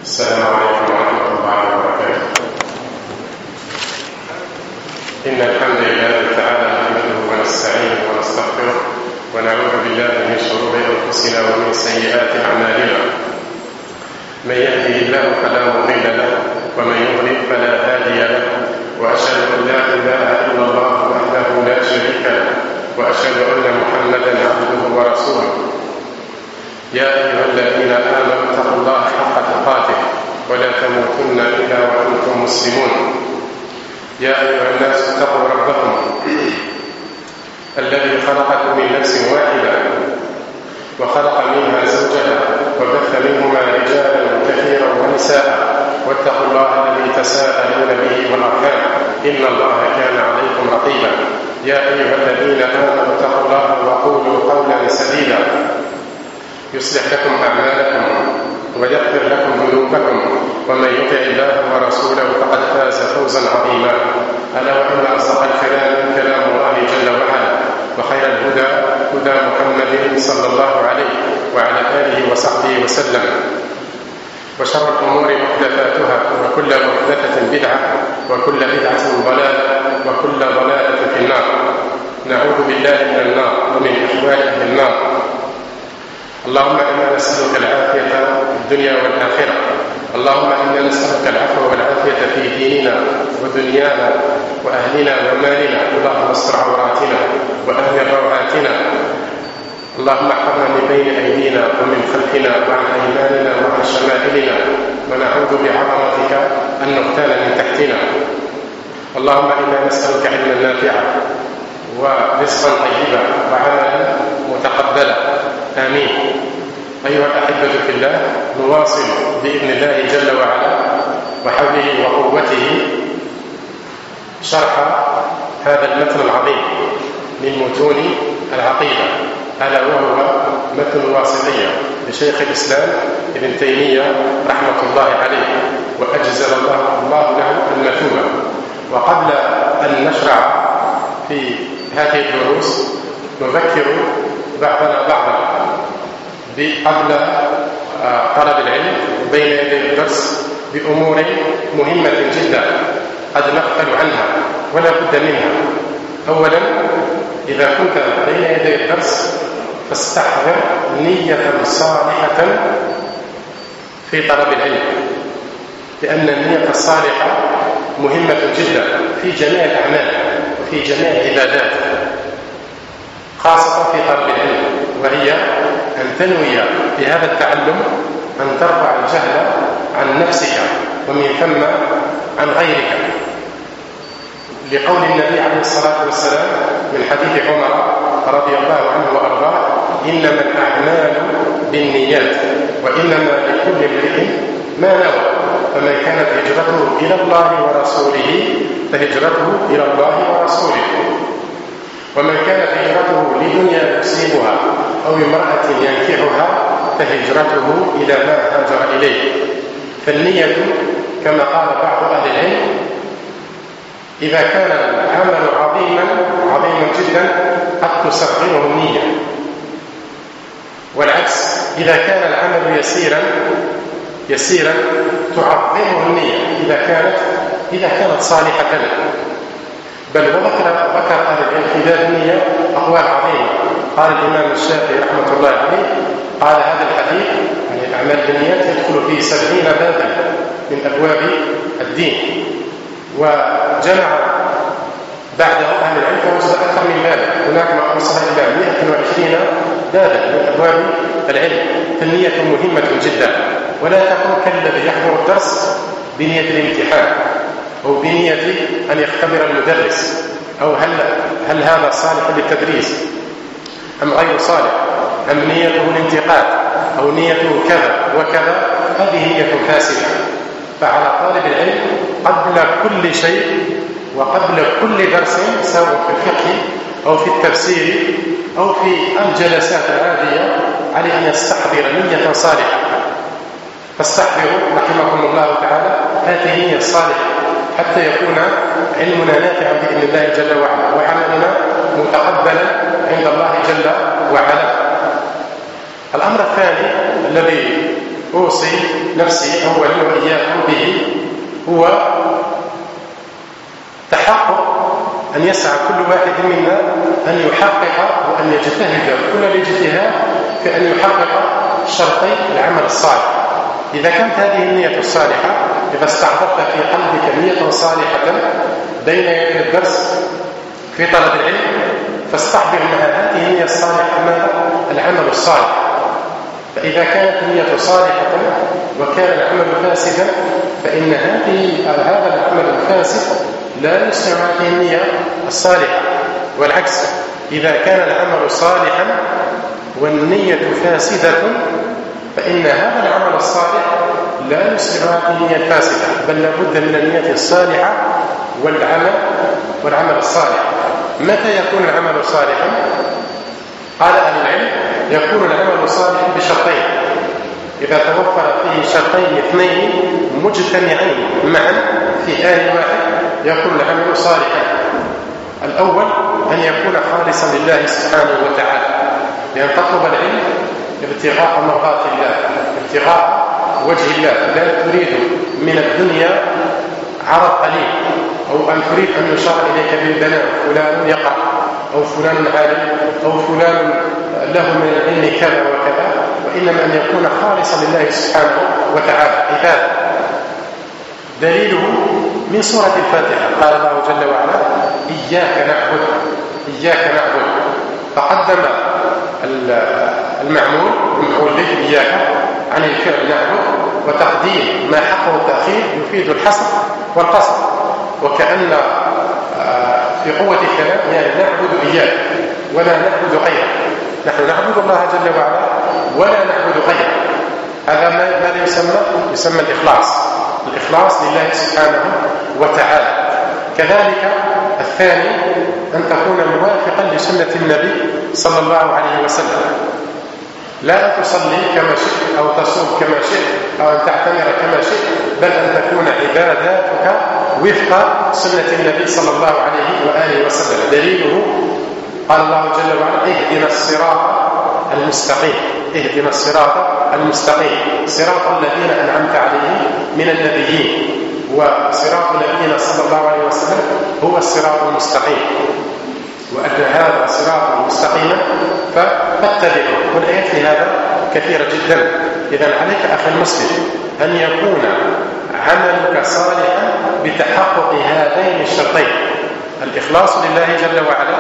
السلام عليكم ورحمة الله وبركاته. إن الحمد لله تعالى نحمده ونستعينه ونستغفره ونعوذ بالله من شرور أنفسنا ومن سيئات أعمالنا. من يهده الله فلا مضل له ومن يضلل فلا هادي له، وأشهد أن لا إله إلا الله وحده لا شريك له، وأشهد أن محمدا عبده ورسوله. يا أيها الذين آمنوا اتقوا الله حق تقاته ولا تموتن إلا وأنتم مسلمون. يا أيها الناس اتقوا ربكم الذي خلقكم من نفس واحدة وخلق منها زوجها وبث منهما رجالا كثيرا ونساء، واتقوا الله الذي تساءلون به والأرحام إن الله كان عليكم رقيبا. يا أيها الذين آمنوا اتقوا الله وقولوا قولا سديدا يصلح لكم أعمالكم ويغفر لكم ذنوبكم، ومن يطع الله ورسوله فقد فاز فوزا عظيما. ألا وإن أصدق الكلام كلام الله جل وعلا، وخير الهدى هدى محمد صلى الله عليه وعلى آله وصحبه وسلم، وشر الأمور محدثاتها، وكل محدثة بدعة، وكل بدعة ضلالة، وكل ضلالة في النار. نعوذ بالله من النار ومن أحوال أهل النار. اللهم إنا نسألك العافية في الدنيا والآخرة. اللهم إنا نسألك العفو والعافية في ديننا ودنيانا وأهلنا ومالنا. اللهم استر عوراتنا وأمن روعاتنا. اللهم احفظنا من بين أيدينا ومن خلفنا وعن أيماننا وعن شمائلنا، ونعوذ بعظمتك أن نغتال من تحتنا. اللهم إنا نسألك علما نافعا ورزقا طيبا وعملا متقبلا. آمين. أيها الأحبة في الله، نواصل بإذن الله جل وعلا وحوله وقوته شرح هذا المتن العظيم من متون العقيدة، ألا وهو متن الواسطية لشيخ الإسلام ابن تيمية رحمة الله عليه، وأجزل الله له المثوبة. وقبل أن نشرع في هذه الدروس نذكر بعضنا بعضا قبل طلب العلم بين يدي الدرس بأمور مهمة جدا قد نغفل عنها ولا بد منها. أولا، إذا كنت بين يدي الدرس فاستحضر نية صالحة في طلب العلم، لأن النية الصالحة مهمة جدا في جميع الأعمال وفي جميع العبادات، خاصة في طلب العلم، وهي أن تنوي بهذا التعلم أن ترفع الجهل عن نفسك ومن ثم عن غيرك، لقول النبي عليه الصلاة والسلام من حديث عمر رضي الله عنه وأرضاه: إنما الأعمال بالنيات وإنما لكل امرئ ما نوى، فمن كانت هجرته إلى الله ورسوله فهجرته إلى الله ورسوله، ومن كانت هجرته لدنيا يصيبها أو امرأة ينكحها فهجرته إلى ما هاجر إليه. فالنية كما قال بعض أهل العلم: إذا كان العمل عظيما جدا قد تصغره النية، والعكس إذا كان العمل يسيرا تعظمه النية إذا كانت صالحة. بل وذكر أهل العلم في ذات النية أقوال عظيمة. قال الإمام الشافعي رحمة الله عليه: قال هذا الحديث يعني الأعمال بالنيات يدخل فيه 70 بابا من أبواب الدين، وجمع بعده أهل العلم فوجد أكثر من باب، هناك ما وصل إلى 120 بابا من أبواب العلم. فالنية مهمة جدا، ولا تكون كالذي يحضر الدرس بنية الامتحان أو بنية أن يختبر المدرس، أو هل هذا صالح للتدريس أم غير صالح، أم نيته الانتقاد أو نيته كذا وكذا. هذه نية فاسدة. فعلى طالب العلم قبل كل شيء وقبل كل درس، سواء في الفقه أو في التفسير أو في الجلسات العادية، عليه أن يستحضر نية صالحة. فاستحضروا رحمكم الله تعالى هذه النية الصالحة حتى يكون علمنا نافعا بإذن الله جل وعلا، وعملنا متقبلا عند الله جل وعلا. الأمر الثاني الذي أوصي نفسي أولا وإياكم به هو تحقق أن يسعى كل واحد منا أن يحقق وأن يجتهد كل الاجتهاد في أن يحقق شرطي العمل الصالح. إذا كانت هذه النية الصالحة، إذا استحضرت في قلبك نية صالحة بين يدي الدرس في طلب العلم، فاستحضر مع هذه النية الصالحة ماذا؟ العمل الصالح. فإذا كانت النية صالحة وكان العمل فاسدا، فإن هذا العمل الفاسد لا يسمع هذه النية الصالحة. والعكس، إذا كان العمل صالحا والنية فاسدة، فإن هذا العمل الصالح لا يسمع هذه النية الفاسدة، بل لابد من النية الصالحة والعمل الصالح. متى يكون العمل صالحا؟ قال أهل العلم: يكون العمل صالحا بشرطين، إذا توفر فيه شرطين اثنين مجتمعين معا في آن واحد يكون العمل صالحا. الأول أن يكون خالصا لله سبحانه وتعالى، لأن تطلب العلم ابتغاء مرضات الله، ابتغاء وجه الله، لا تريد من الدنيا عرض قليل، أو أن تريد أن يشار إليك بالبناء فلان يقع، أو فلان عالم، أو فلان له من العلم كذا وكذا، وإنما أن يكون خالصا لله سبحانه وتعالى عبادة. دليله من سورة الفاتحة، قال الله جل وعلا: إياك نعبد إياك نعبد، فقدم المعمول به إياك عن الفعل نعبد، وتقديم ما حقه التأخير يفيد الحصر والقصر، وكأن في قوة الكلام يعني نعبد إياك ولا نعبد غيره. نحن نعبد الله جل وعلا ولا نعبد غيره. هذا ماذا يسمى الإخلاص لله سبحانه وتعالى. كذلك الثاني أن تكون موافقا لسنة النبي صلى الله عليه وسلم، لا تصلي كما شئت أو تصوم كما شئت أو أن تعتمر كما شئت، بل أن تكون عباداتك وفق سنة النبي صلى الله عليه وآله وسلم. دليله قال الله جل وعلا: اهدنا الصراط المستقيم، اهدنا الصراط المستقيم، صراط الذين أنعمت عليهم من النبيين، وصراط نبينا صلى الله عليه وسلم هو الصراط المستقيم، وأن هذا صراط مستقيما فاتبعه. والآيات في هذا كثيرة جدا. إذن عليك أخي المسلم أن يكون عملك صالحا بتحقق هذين الشرطين: الإخلاص لله جل وعلا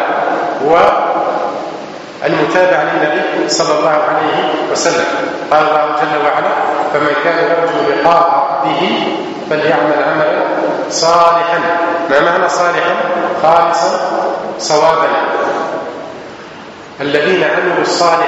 والمتابعة للنبي صلى الله عليه وسلم. قال الله جل وعلا: فمن كان يرجو لقاء ربه فليعمل عملا صالحا. ما معنى صالحا؟ خالصا صوابا. الذين عملوا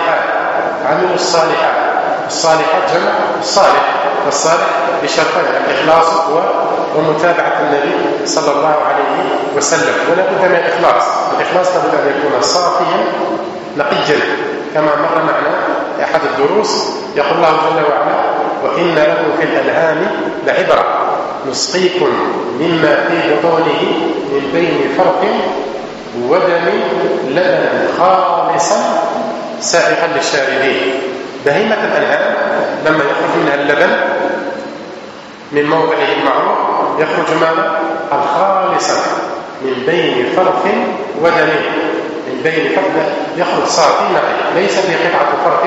الصالحات جمع الصالح، والصالح بشرطين: الإخلاص ومتابعة النبي صلى الله عليه وسلم. ولا بد من الإخلاص لابد أن يكون صافيا نقيا، كما مر معنا أحد الدروس. يقول الله جل وعلا: وإن له في الأنعام لعبرة نسقيكم مما في بطونه من بين فرق ودم لبنا خالصا سائغا للشاربين. بهيمة الأنعام لما يخرج منها اللبن من موضعه المعروف يخرج ماذا؟ الخالصا من بين فرق ودم، من بين فرق يخرج صافي نقي، ليس في قطعة فرق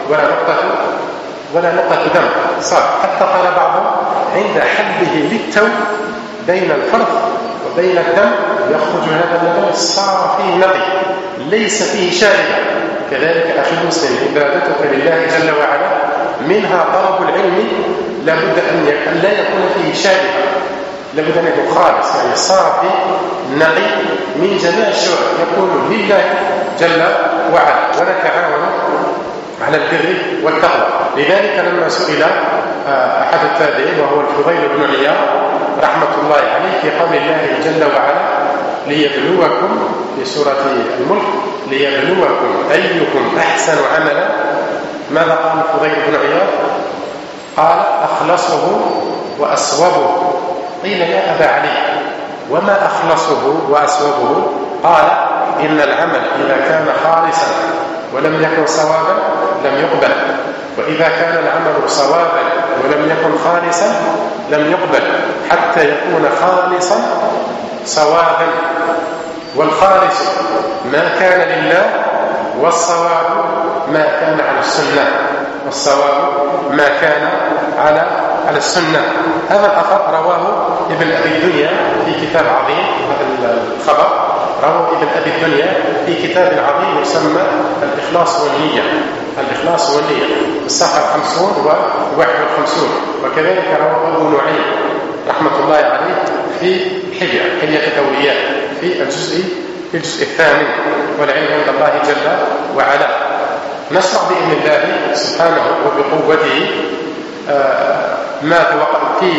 ولا نقطة دم، صافي. حتى قال بعضهم عند حبه للتو بين الفرق وبين الدم يخرج هذا اللبن صافي نقي ليس فيه شاربة. كذلك أخي المسلم عبادتك لله جل وعلا منها طلب العلم لابد أن لا يكون فيه شاربة، لابد أن يكون خالص يعني صافي نقي من جميع الشرع، يكون لله جل وعلا، ونتعاون على البر والتقوى. لذلك لما سئل أحد التابعين وهو الفضيل بن عياض رحمة الله عليه في قول الله جل وعلا: ليبلوكم، في سورة الملك: ليبلوكم أيكم أحسن عملا، ماذا قال الفضيل بن عياض؟ قال: أخلصه وأصوبه. قيل: يا أبا علي وما أخلصه وأصوبه؟ قال: إن العمل إذا كان خالصا ولم يكن صوابا لم يقبل. وإذا كان العمل صوابا ولم يكن خالصا لم يقبل حتى يكون خالصا صوابا. والخالص ما كان لله، والصواب ما كان على السنة، والصواب ما كان على السنة. هذا الأثر رواه ابن أبي الدنيا في كتاب عظيم، هذا الخبر رواه ابن أبي الدنيا في كتاب عظيم يسمى الإخلاص والنية، الإخلاص والنية الصفحة 50 و51. وكذلك رواه أبو نعيم رحمة الله عليه في حلية الأولياء في الجزء الثامن. والعلم عند الله جل وعلا. نشرح بإذن الله سبحانه وبقوته ما توقف في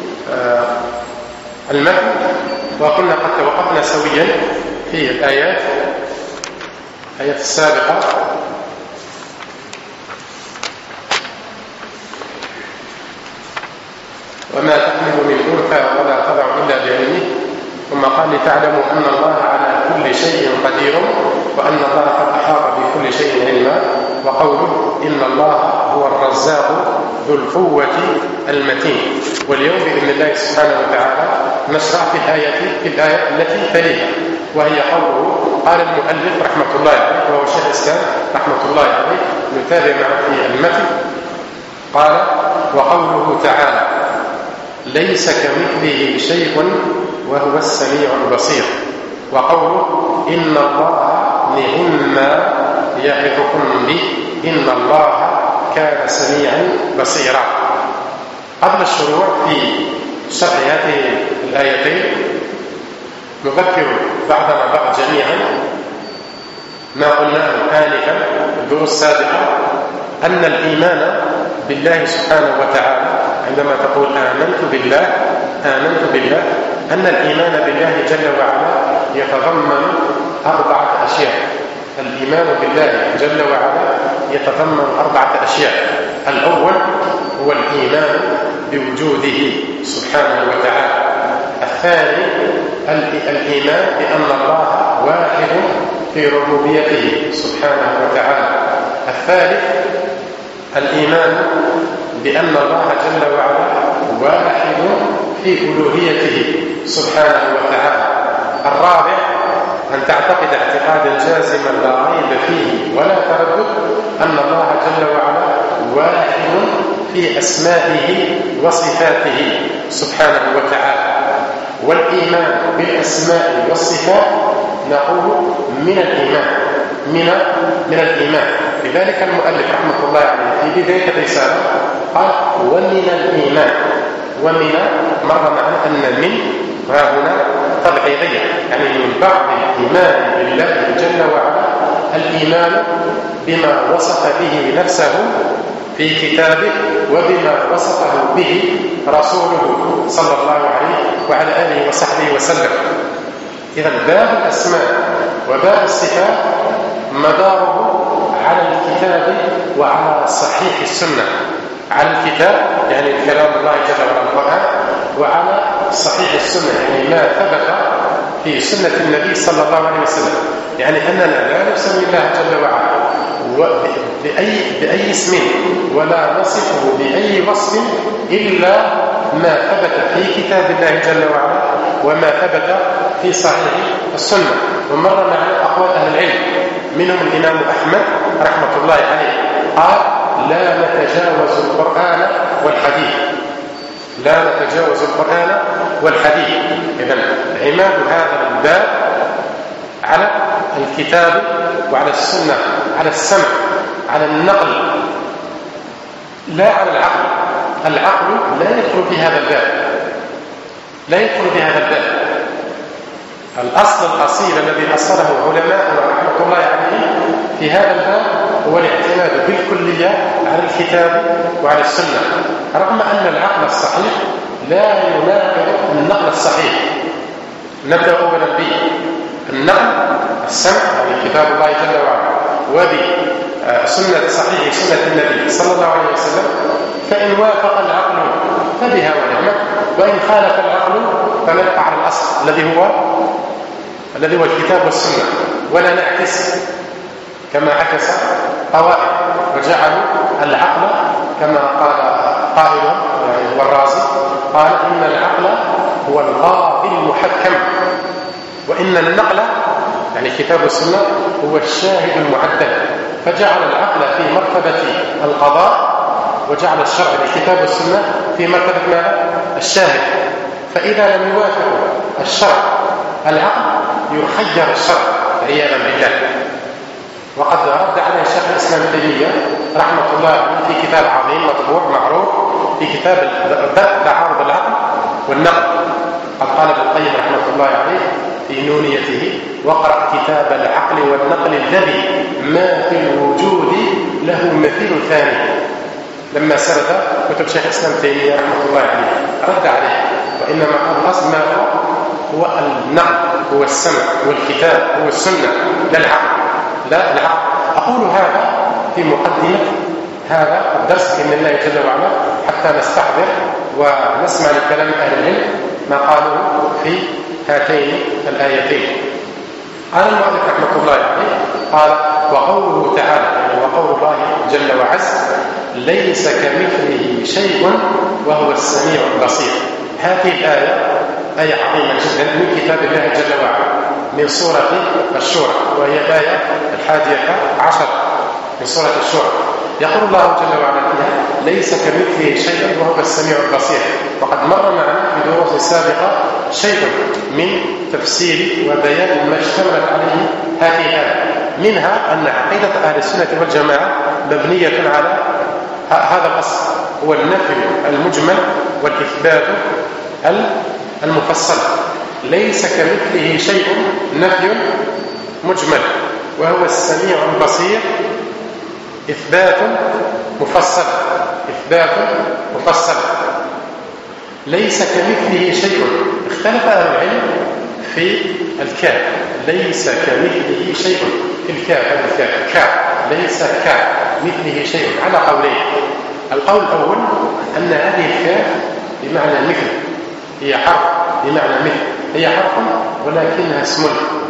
المتن، وكنا قد توقفنا سويا في الآيات السابقة. وما تحمل من أنثى ولا تضع إلا بعلمه، ثم قال لتعلموا أن الله على كل شيء قدير وأن الله قد أحاط بكل شيء علما. وقوله إن الله هو الرزاق ذو القوة المتين. واليوم بإذن الله سبحانه وتعالى نشرع في الآية التي تليها، وهي قوله قال المؤلف رحمة الله عليه وهو شيخ الإسلام رحمة الله عليه، نتابع معه في المتن. قال وقوله تعالى ليس كمثله شيء وهو السميع البصير. وقوله إن الله نعما يعظكم به إن الله كان سميعا بصيرا. قبل الشروع في شرح هذه الآيتين نذكر بعضنا بعض جميعا ما قلناه آنفا في الدروس السابقة، أن الإيمان بالله سبحانه وتعالى عندما تقول آمنت بالله أن الإيمان بالله جل وعلا يتضمن 4 أشياء. الإيمان بالله جل وعلا يتضمن 4 أشياء. الأول هو الإيمان بوجوده سبحانه وتعالى. الثاني الإيمان بأن الله واحد في ربوبيته سبحانه وتعالى. الثالث الإيمان بأن الله جل وعلا واحد في ألوهيته سبحانه وتعالى. الرابع أن تعتقد اعتقادا جازما لا ريب فيه ولا تردد أن الله جل وعلا واحد في أسمائه وصفاته سبحانه وتعالى. والإيمان بالأسماء والصفات نقول من الإيمان. لذلك المؤلف رحمه الله عليه في بداية الرسالة قال ومن الإيمان. ومن مر معنا أن من هنا تبعيضية، يعني من بعض الإيمان بالله جل وعلا الإيمان بما وصف به نفسه في كتابه وبما وصفه به رسوله صلى الله عليه وعلى آله وصحبه وسلم. إذن باب الأسماء وباب الصفات مداره على الكتاب وعلى صحيح السنة. على الكتاب يعني كلام الله جل وعلا القرآن، وعلى صحيح السنة يعني ما ثبت في سنة النبي صلى الله عليه وسلم. يعني أننا لا نسمي الله جل وعلا بأي اسم ولا نصفه بأي وصف إلا ما ثبت في كتاب الله جل وعلا وما ثبت في صحيح السنة. ومر معنا أقوال أهل العلم، منهم الإمام أحمد رحمة الله عليه قال لا نتجاوز القرآن والحديث، لا نتجاوز القرآن والحديث. إذن عماد هذا الباب على الكتاب وعلى السنة، على السمع، على النقل، لا على العقل. العقل لا يدخل في هذا الباب، لا يدخل في هذا الباب. الأصل الأصيل الذي أصله علماءنا رحمة الله عليهم في هذا الباب هو الاعتماد بالكلية على الكتاب وعلى السنة، رغم أن العقل الصحيح لا يناقض النقل الصحيح. نبدأ أولا به النقل السمع يعني كتاب الله جل وعلا وبسنة صحيح سنة النبي صلى الله عليه وسلم. فإن وافق العقل فبها ونعمة، وإن خالف العقل فنبقى على الأصل الذي هو الكتاب والسنة، ولا نعكس كما عكس طوائف، وجعلوا العقل كما قال قائل والرازي قال إن العقل هو الغابي المحكم، وإن النقل يعني كتاب السنة هو الشاهد المعدل، فجعل العقل في مرتبة القضاء وجعل الشرع لكتاب السنة في مرتبة ماذا؟ الشاهد. فإذا لم يوافق الشرع العقل يخير الشرع عياذا بالله. وقد رد عليه الشيخ الإسلام ابن تيمية رحمة الله عليه في كتاب عظيم مطبوع معروف في كتاب تعارض العقل والنقل. قال ابن القيم رحمة الله عليه في نونيته: واقرأ كتاب العقل والنقل الذي ما في الوجود له مثيل ثاني. لما سرد كتب شيخ الإسلام ابن تيمية رحمة الله عليه رد عليه، وإنما الأصل ما هو النقل، هو السمع، والكتاب هو السنة، لا العقل، لا العقل. أقول هذا في مقدمة هذا الدرس بإذن الله جل وعلا حتى نستحضر ونسمع لكلام أهل العلم ما قالوا في هاتين الآيتين. قال المؤلف رحمة الله عليه قال: وقوله تعالى يعني وقول الله جل وعز: ليس كمثله شيء وهو السميع البصير. هذه الآية آية عظيمة جدا من كتاب الله جل وعلا من سورة الشورى، وهي الآية 11 من سورة الشورى. يقول الله جل وعلا فيها: ليس كمثله شيء وهو السميع البصير. وقد مر معنا في دروس سابقة شيء من تفسير وبيان ما اشتملت عليه هذه الآية، منها أن عقيدة أهل السنة والجماعة مبنية على هذا الأصل، هو النفي المجمل والإثبات المفصل. ليس كمثله شيء نفي مجمل، وهو السميع البصير إثبات مفصل، إثبات مفصل. ليس كمثله شيء. اختلف أهل العلم في الكاف، ليس كمثله شيء في الكاف ليس كمثله شيء على قولين. القول الأول أن هذه الكاف بمعنى مثل، هي حرف بمعنى مثل، هي حرف ولكنها اسم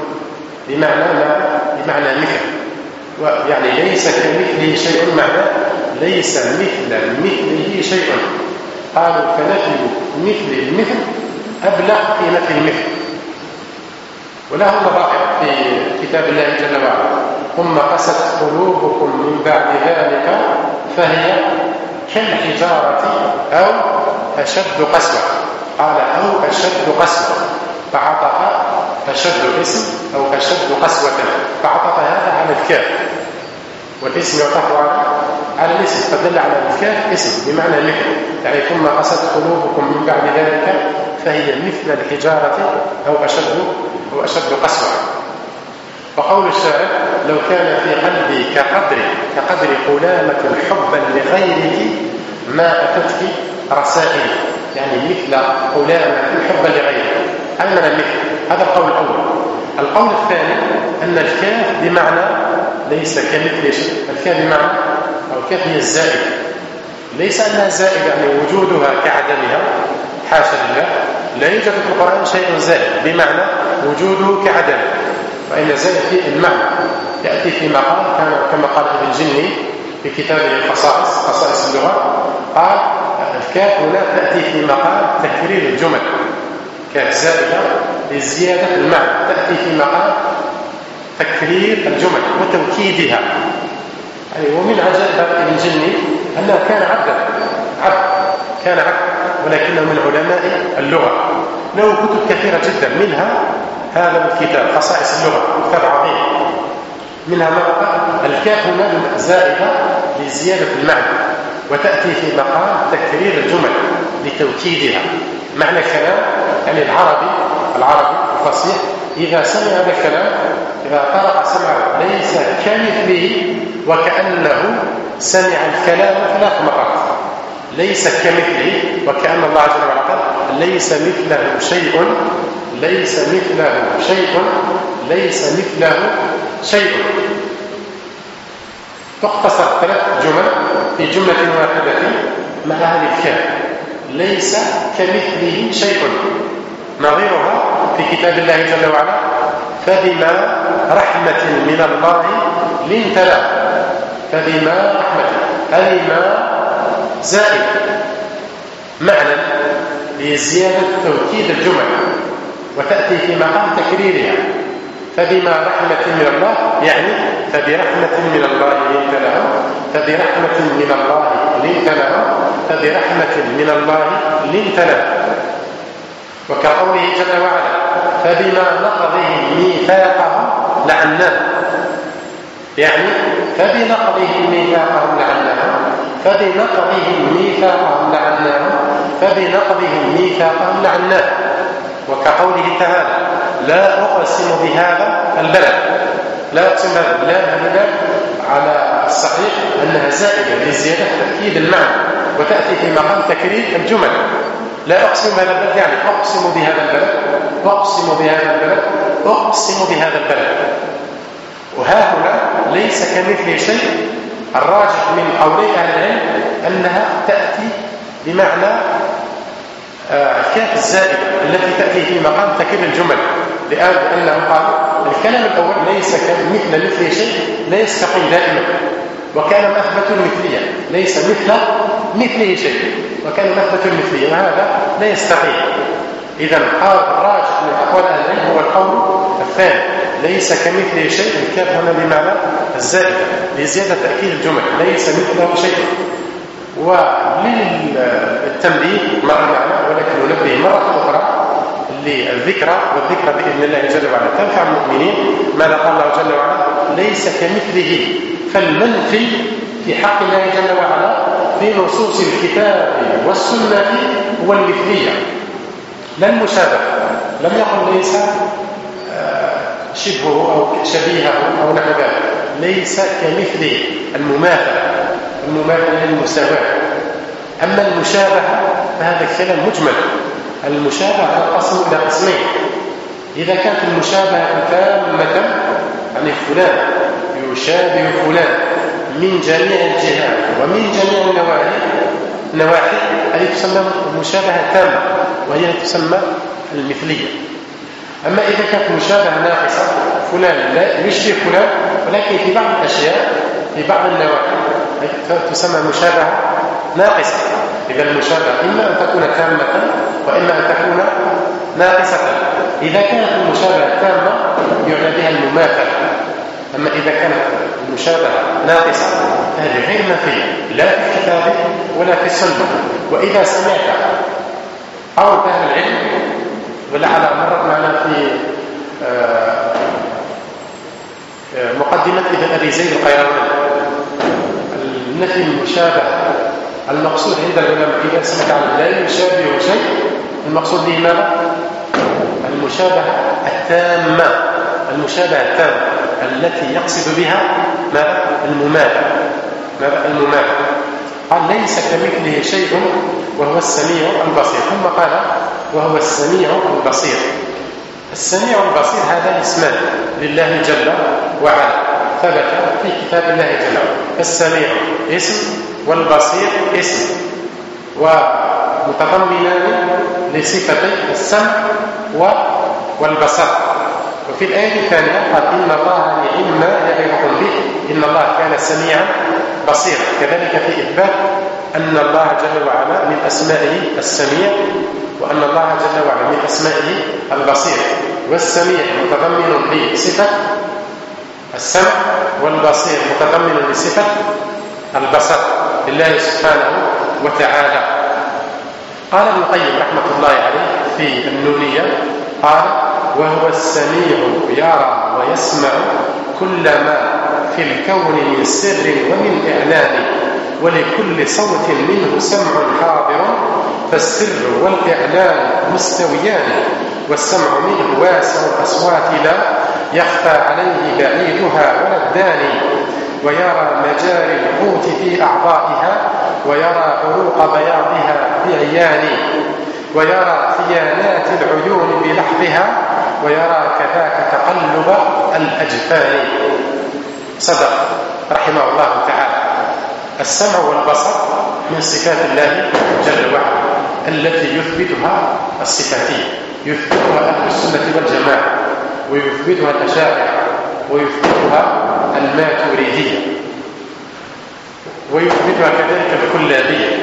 بمعنى مثل، يعني ليس كمثله شيء معنى ليس مثله شيء. قالوا فنفي مثل المثل أبلغ في نفي المثل. وله مظاهر في كتاب الله جل وعلا: ثم قست قلوبكم من بعد ذلك فهي كالحجارة أو أشد قسوة. قال أو أشد قسوة، فعطف أشد اسم أو أشد قسوة، فعطف هذا على الكاف، والاسم يعطف على الاسم، فدل على الكاف اسم بمعنى مثل، يعني ثم قست قلوبكم من بعد ذلك فهي مثل الحجارة أو أشد قسوة. وقول الشاعر: لو كان في قلبي كقدر قلامة حبا لغيرك ما أتتك رسائل، يعني مثل قلامة حبا لغيرك. هذا المثل، هذا القول الأول. القول الثاني أن الكاف بمعنى ليس كمثل شيء، الكاف بمعنى أو الكاف هي الزائد، ليس أنها زائدة يعني وجودها كعدمها، حاشا لله، لا يوجد في القرآن شيء زائد بمعنى وجوده كعدمه، فإن زائد في المعنى يأتي في مقام كما قال ابن الجني في كتابه خصائص اللغة، قال الكاف هنا تأتي في مقام تكرير الجمل، كاف زائدة لزيادة المعنى، تأتي في مقام تكرير الجمل وتوكيدها. يعني ومن عجائب ابن الجني أنه كان عبد ولكنه من علماء اللغة، له كتب كثيرة جدا، منها هذا الكتاب خصائص اللغة، كتاب عظيم، منها ما الكاف هنا زائدة لزيادة المعنى، وتأتي في مقام تكرير الجمل لتوكيدها. معنى الكلام يعني العربي الفصيح إذا سمع هذا الكلام، إذا طرق سمعه ليس كمثله، وكأنه سمع الكلام 3 مرات. ليس كمثله، وكأن الله جل وعلا قال: ليس مثله شيء، ليس مثله شيء، ليس مثله شيء. تختصر 3 جمل في جملة واحدة مع هذه الكاف: ليس كمثله شيء. نظيرها في كتاب الله جل وعلا: فبما رحمة من الله لنت له. فبما رحمته، هذه ما زائد معنى لزيادة توكيد الجمل وتأتي في مقام تكريرها. فبما رحمة من الله يعني فبرحمة من الله لنت لهم، فبرحمة من الله لنت لهم، فبرحمة من الله لنت لهم. وكقوله جل وعلا فبما نقضهم ميثاقهم لعناهم، يعني فبنقضهم ميثاقهم لعناهم، فبنقضهم ميثاقهم لعناهم، فبنقضهم ميثاقهم لعناهم. وكقوله تعالى لا أقسم بهذا البلد، لا أقسم بهذا البلد على الصحيح أنها زائدة لزيادة تأكيد المعنى وتأتي في مقام تكرير الجمل. لا أقسم بهذا البلد يعني أقسم بهذا البلد، أقسم بهذا البلد، أقسم بهذا البلد. وها هنا ليس كمثله شيء. الراجح من قولي أهل العلم أنها تأتي بمعنى الكاف الزائدة التي تأتي في مقام تكرير الجمل، لأنه قال الكلام الأول ليس مثله شيء لا يستقيم دائما، وكان مثبت المثلية ليس مثله شيء، وكان مثبت المثلية وهذا لا يستقيم. إذا قال الراجح من أقوال أهل العلم هو القول الثاني ليس كمثله شيء، الكاف هنا بمعنى الزائدة لزيادة تأكيد الجمل ليس مثله شيء. وللتنبيه مرة معنا ولكن ننبه مرة أخرى للذكرى، والذكرى بإذن الله جل وعلا تنفع المؤمنين. ماذا قال الله جل وعلا ليس كمثله، فالمنفي في حق الله جل وعلا في نصوص الكتاب والسنة هو المثلية لا المشابهة. لم يقل ليس شبهه أو شبيهه أو نحو ذلك، ليس كمثله المماثلة للمساواة. أما المشابهة فهذا الكلام مجمل. المشابهة تنقسم إلى قسمين: إذا كانت المشابهة تامة يعني فلان يشابه فلان من جميع الجهات ومن جميع النواحي، هذه تسمى مشابهة تامة وهي تسمى المثلية. أما إذا كانت مشابهة ناقصة، فلان لا يشبه فلان ولكن في بعض الأشياء في بعض النواحي تسمى مشابهة ناقصة. إذا المشابهة إما أن تكون تامة وإما أن تكون ناقصة. إذا كانت المشابهة تامة يعنى بها المماثلة. أما إذا كانت المشابهة ناقصة فهذه غير نافية لا في الكتاب ولا في السنة. وإذا سمعت قول أهل العلم ولعل مرت معنا في مقدمة ابن أبي زيد القيرواني النفي المشابهة المقصود عند العلماء إذا سمعت عن لا يشابه شيء المقصود به ماذا؟ المشابهة التامة، المشابهة التامة التي يقصد بها ماذا؟ المماثلة. قال ليس كمثله شيء وهو السميع البصير، ثم قال وهو السميع البصير. السميع البصير هذا اسمان لله جل وعلا ثبت في كتاب الله جل وعلا. السميع اسم والبصير اسم ومتضمنان لصفتي السمع والبصر. وفي الآية الثانية قال إن الله نعم ما يعظكم به إن الله كان سميعا بصيرا. كذلك في إثبات أن الله جل وعلا من أسمائه السميع وأن الله جل وعلا من أسمائه البصير. والسميع متضمن لصفة السمع والبصير متضمن لصفة البصر لله سبحانه وتعالى. قال ابن القيم رحمة الله عليه في النونية قال وهو السميع يرى ويسمع كل ما في الكون من سر ومن إعلان ولكل صوت منه سمع حاضر فالسر والإعلان مستويان والسمع منه واسع الأصوات لا يخفى عليه بعيدها ولا الداني ويرى مجاري الحوت في أعضائها ويرى عروق بياضها بعيان ويرى خيانات العيون بلحظها ويرى كذاك تقلب الأجفان. صدق رحمه الله تعالى. السمع والبصر من صفات الله جل وعلا التي يثبتها الصفاتية، يثبتها أهل السنة والجماعة ويثبتها الأشاعرة ويثبتها الماتريدية. ويثبتها كذلك الكلابية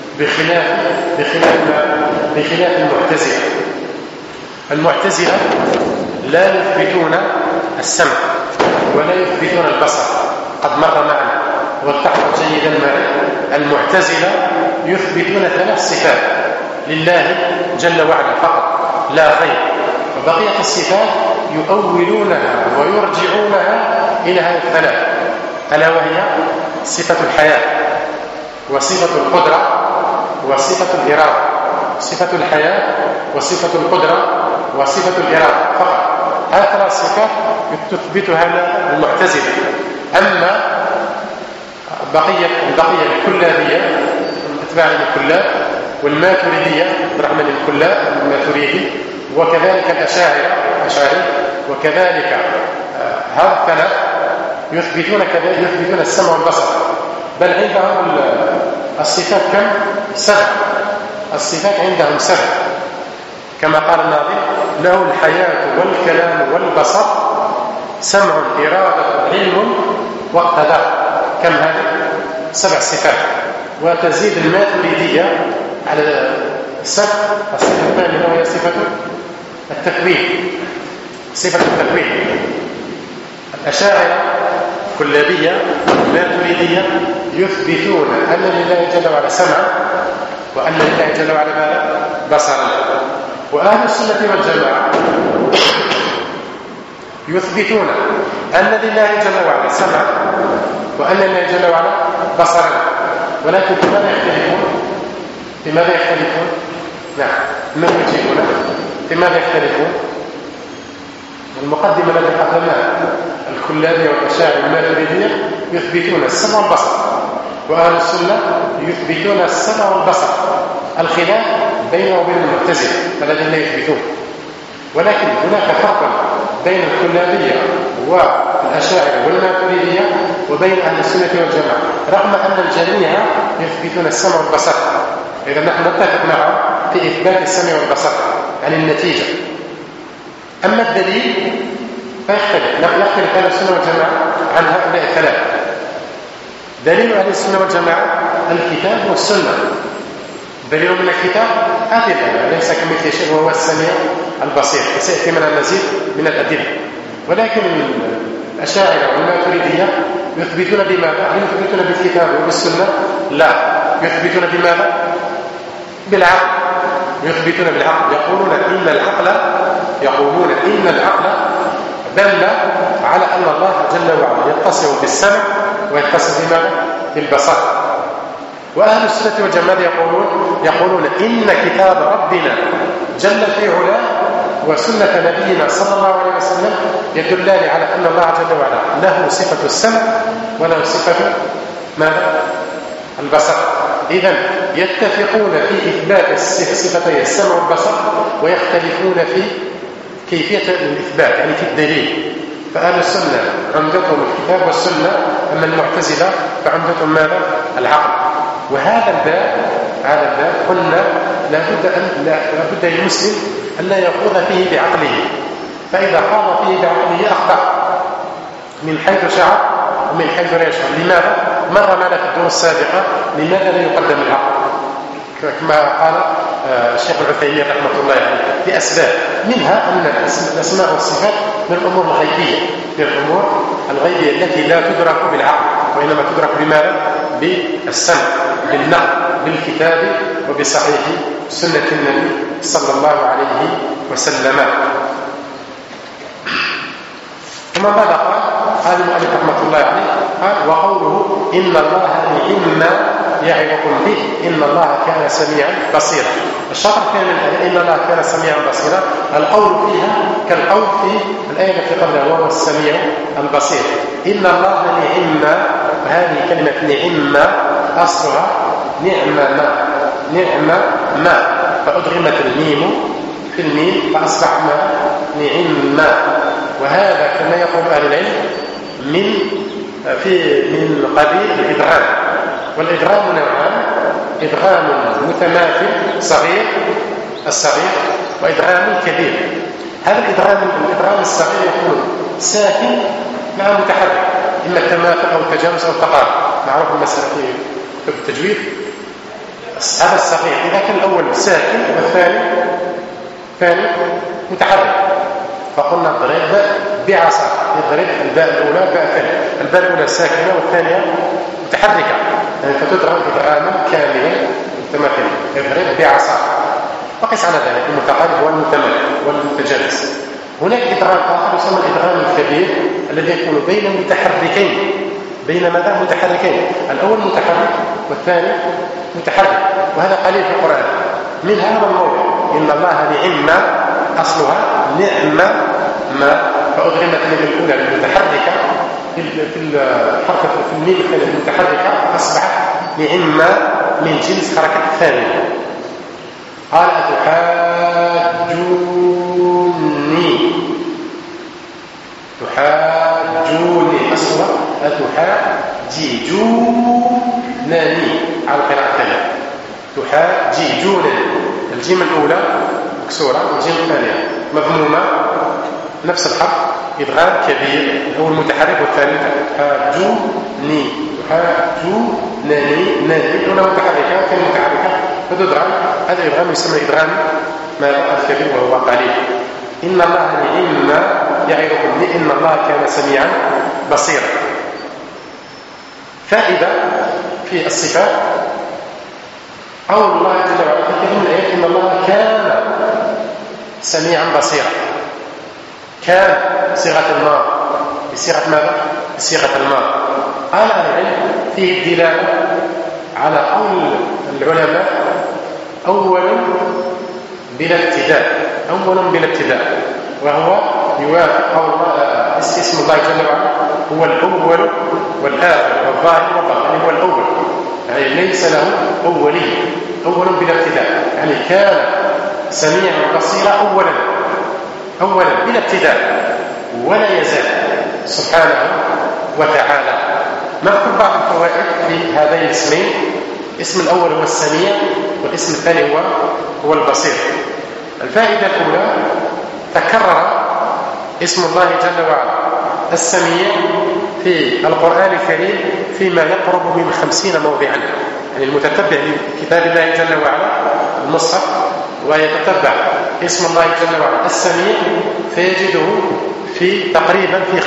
بخلاف المعتزلة. المعتزلة لا يثبتون السمع ولا يثبتون البصر، قد مر معنا والتحق جيدا معي. المعتزلة يثبتون 3 صفات لله جل وعلا فقط لا غير، وبقية الصفات يؤولونها ويرجعونها إلى هذه ال3، ألا وهي صفة الحياة وصفة القدرة وصفة الإرادة. صفة الحياة وصفة القدرة وصفة الإرادة فقط، هذه 3 صفات تثبتها المعتزلة. أما بقية الكلابية أتباع الكلاب والماتريدية برحمن الكلاب الماتريدي، وكذلك الأشاعرة وكذلك هذا الثلاث يثبتون السمع والبصر، بل عندهم الصفات كم؟ 7. الصفات عندهم 7 كما قال الناظم: له الحياة والكلام والبصر، سمع إرادة علم واقتدار. كم هذه؟ 7 صفات. وتزيد الماتريدية على 7 الصفة الثانية وهي صفة التكوين. صفة التكوين. الأشاعرة كلابية الماتريدية يثبتون أن لله جل وعلا سمعا وأن لله جل وعلا بصرا. وأهل السنة والجماعة يثبتون أن لله جل وعلا سمعا وأن لله جل وعلا بصرا. ولكن لماذا يختلفون؟ نعم، من يجيبون؟ لماذا يختلفون؟ المقدمة التي قدمناها: الكلابية والأشاعرة والماتريدية يثبتون السمع والبصر، وأهل السنة يثبتون السمع والبصر. الخلاف بينه وبين المعتزلة الذين لا يثبتون. ولكن هناك فرق بين الكلابية والأشاعرة والماتريدية وبين أهل السنة والجماعة، رغم أن الجميع يثبتون السمع والبصر. إذا نحن نتفق معه في إثبات السمع والبصر عن النتيجة. أما الدليل فيختلف أهل السنة والجماعة عن هؤلاء الثلاثة. دليل أهل السنة والجماعة الكتاب والسنة. دليل من الكتاب أدلة ليس كمثل شيء وهو السميع البصير، سيأتي من المزيد من الأدلة. ولكن الأشاعرة والماتريدية يثبتون بماذا؟ هل يثبتون بالكتاب وبالسنة؟ لا، يثبتون بماذا؟ بالعقل. يثبتون بالعقل، يقولون إن العقل دل على أن الله جل وعلا يتصف بالسمع ويتصف بماذا؟ بالبصر. وأهل السنة والجماعة يقولون إن كتاب ربنا جل في علاه وسنة نبينا صلى الله عليه وسلم يدلان على أن الله جل وعلا له صفة السمع وله صفة ماذا؟ البصر. إذن يتفقون في إثبات صفتي السمع والبصر ويختلفون في كيفية الإثبات، يعني في الدليل. فأهل السنة عمدتهم الكتاب والسنة، أما المعتزلة فعمدتهم ماذا؟ العقل. وهذا الباب قلنا لابد للمسلم أن لا يخوض فيه بعقله، فإذا خاض فيه بعقله أخطأ من حيث شعر ومن حيث لا يشعر. لماذا؟ مر معنا في الدروس السابقة لماذا لا يقدم العقل، كما قال الشيخ العثيمين رحمة الله عليه، لأسباب منها أن الأسماء والصفات من الأمور الغيبية، التي لا تدرك بالعقل وإنما تدرك بماذا؟ بالسمع، بالنقل، بالكتاب وبصحيح سنة النبي صلى الله عليه وسلم. ثم ماذا قال المؤلف رحمة الله عليه؟ قال: وقوله إن الله نعم يعظكم به إن الله كان سميعا بصيرا. الشطر الثاني من الآية إن الله كان سميعا بصيرا، القول فيها كالقول في الآية التي قبلها وهو السميع البصير. إن الله نعم، وهذه كلمة نعم أصلها نعم ما فأدغمت الميم في الميم فأصبح نعم. وهذا كما يقول أهل العلم من قبيل الإدغام. والإدغام نوعان: إدغام متماثل الصغير وإدغام كبير. هذا الإدغام الصغير يكون ساكن مع متحرك، إما التماثل أو التجانس أو التقارب، معروف المسألة في التجويد. هذا الصحيح إذا كان الأول ساكن والثاني متحرك. فقلنا اضرب بعصاك، يضرب الباء الأولى باء ثانية، الباء الأولى ساكنة والثانية متحركة، يعني فتدغم إدغاما كاملا متماثلا. يضرب بعصاك. وقس على ذلك المتقارب والمتماثل والمتجانس. هناك إدغام آخر يسمى الإدغام الكبير الذي يكون بين متحركين، بين ماذا؟ متحركين، الأول متحرك والثاني متحرك، وهذا قليل في القرآن. من هذا الموضع إن الله نعم، أصلها نعم ما، فأدغمت من الأولى المتحركة في الحركة في الميم المتحركة أصبحت نعم من جنس حركة الثانية. قال تحاجوني أصلا أتحاجونني على القراءة الثانية. تحاجونني، الجيم الأولى مكسورة والجيم الثانية مضمومة، نفس الحرف، إدغام كبير، الأول متحرك والثاني تحاجوني، نادي الأولى متحركة والثانية متحركة فتدغم. هذا الإدغام يسمى إدغام الكبير وهو قليل. إن الله نعم يعظكم بأن الله كان سميعا بصيرا. فائدة في الصفات قول الله جل وعلا في كثير من الآيات إن الله كان سميعا بصيرا. كان صيغة الماضي، بصيغة ماذا؟ بصيغة الماضي. قال العلم فيه الدلالة على قول العلماء أولا بلا ابتداء، وهو يوافق قول اسم الله جل وعلا هو الأول والآخر والظاهر والباطن، يعني هو الأول، يعني ليس له أولية، أول بلا ابتداء، يعني كان سميعا بصيرا أولا بلا ابتداء ولا يزال سبحانه وتعالى. نذكر بعض الفوائد في هذين الاسمين. الاسم الأول هو السميع والاسم الثاني هو البصير. الفائدة الأولى تكرر اسم الله جل وعلا السميع في القرآن الكريم فيما يقرب من 50 موضعا. يعني المتتبع لكتاب الله جل وعلا المصحف ويتتبع اسم الله جل وعلا السميع فيجده في تقريبا في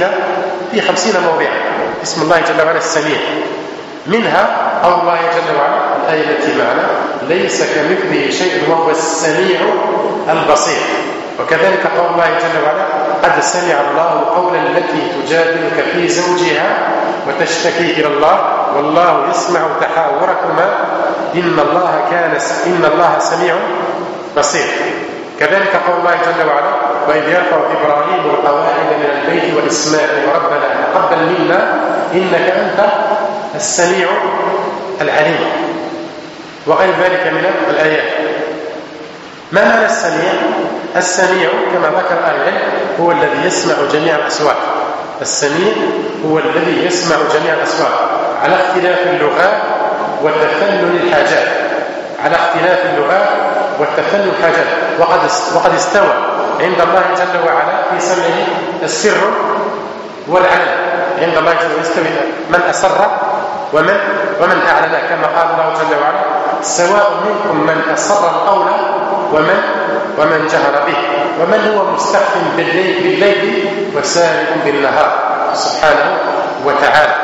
50 موضعا اسم الله جل وعلا السميع. منها قول الله جل وعلا الآية التي معنا ليس كمثله شيء وهو السميع البصير. وكذلك قول الله جل وعلا قد سمع الله قولا التي تجادلك في زوجها وتشتكي إلى الله والله يسمع تحاوركما إن الله سميع بصير. كذلك قول الله جل وعلا وإذ يرفع إبراهيم القواعد من البيت وإسماعيل ربنا تقبل منا إنك أنت السميع العليم، وغير ذلك من الآيات. ما معنى السميع؟ السميع كما ذكر أهل العلم هو الذي يسمع جميع الأصوات. السميع هو الذي يسمع جميع الأصوات على اختلاف اللغات وتفنن الحاجات، وقد استوى عند الله جل وعلا في سمعه السر والعلن. عند الله جل وعلا يستوي من أسر ومن أعلن، كما قال الله جل وعلا سواء منكم من أسر القول ومن جهر به ومن هو مستخف بالليل وسارب بالنهار سبحانه وتعالى.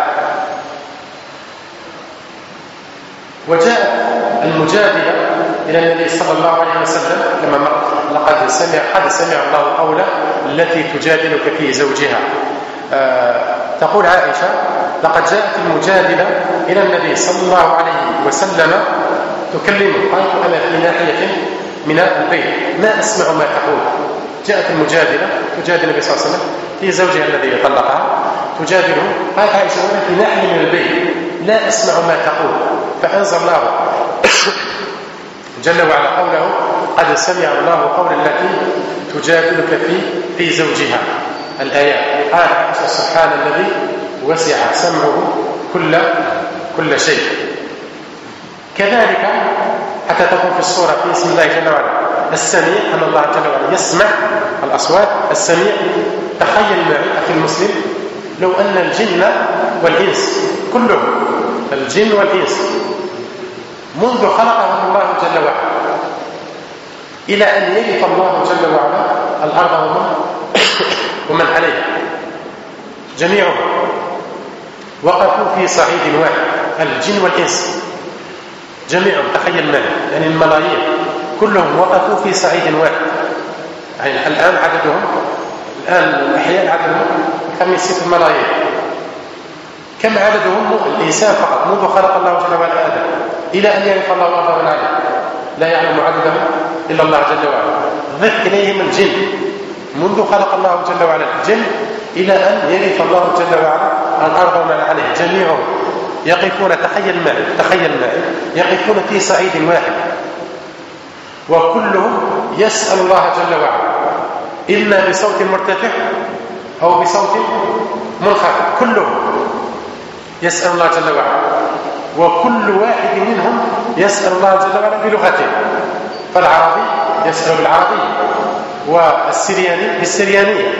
وجاءت المجادلة إلى النبي صلى الله عليه وسلم كما مر قد سمع الله قولا التي تجادلك في زوجها. تقول عائشة لقد جاءت المجادلة إلى النبي صلى الله عليه وسلم تكلمه، قالت أنا في ناحية من البيت ما أسمع ما تقول. جاءت المجادلة تجادل النبي صلى الله عليه وسلم في زوجها الذي طلقها، تجادله، قالت عائشة أنا في ناحية من البيت لا أسمع ما تقول. فأنزل الله جل وعلا قوله قد سمع الله قول التي تجادلك في زوجها الآيات. قال عائشة سبحان الذي وسع سمعه كل شيء. كذلك حتى تكون في الصورة في اسم الله جل وعلا السميع أن الله جل وعلا يسمع الأصوات. السميع تخيل معي أخي المسلم لو أن الجن والإنس كلهم الجن والإنس منذ خلقهم الله جل وعلا إلى أن يرث الله جل وعلا الأرض ومن عليها جميعهم وقفوا في صعيد واحد، الجن والإنس جميعهم. تخيل معي يعني الملايين كلهم وقفوا في صعيد واحد. يعني الآن عددهم، الآن الأحياء عددهم 5-6 ملايين. كم عددهم الإنسان فقط منذ خلق الله جل وعلا آدم إلى أن يرث الله الأرض ومن عليها؟ لا يعلم عددهم إلا الله جل وعلا. ضف إليهم الجن منذ خلق الله جل وعلا الجن إلى أن يرث الله جل وعلا الأرض ومن عليها جميعهم يقفون. تخيل معي يقفون في صعيد واحد وكلهم يسأل الله جل وعلا إما بصوت مرتفع أو بصوت منخفض. كلهم يسأل الله جل وعلا وكل واحد منهم يسأل الله جل وعلا بلغته. فالعربي يسأل بالعربية والسرياني بالسريانية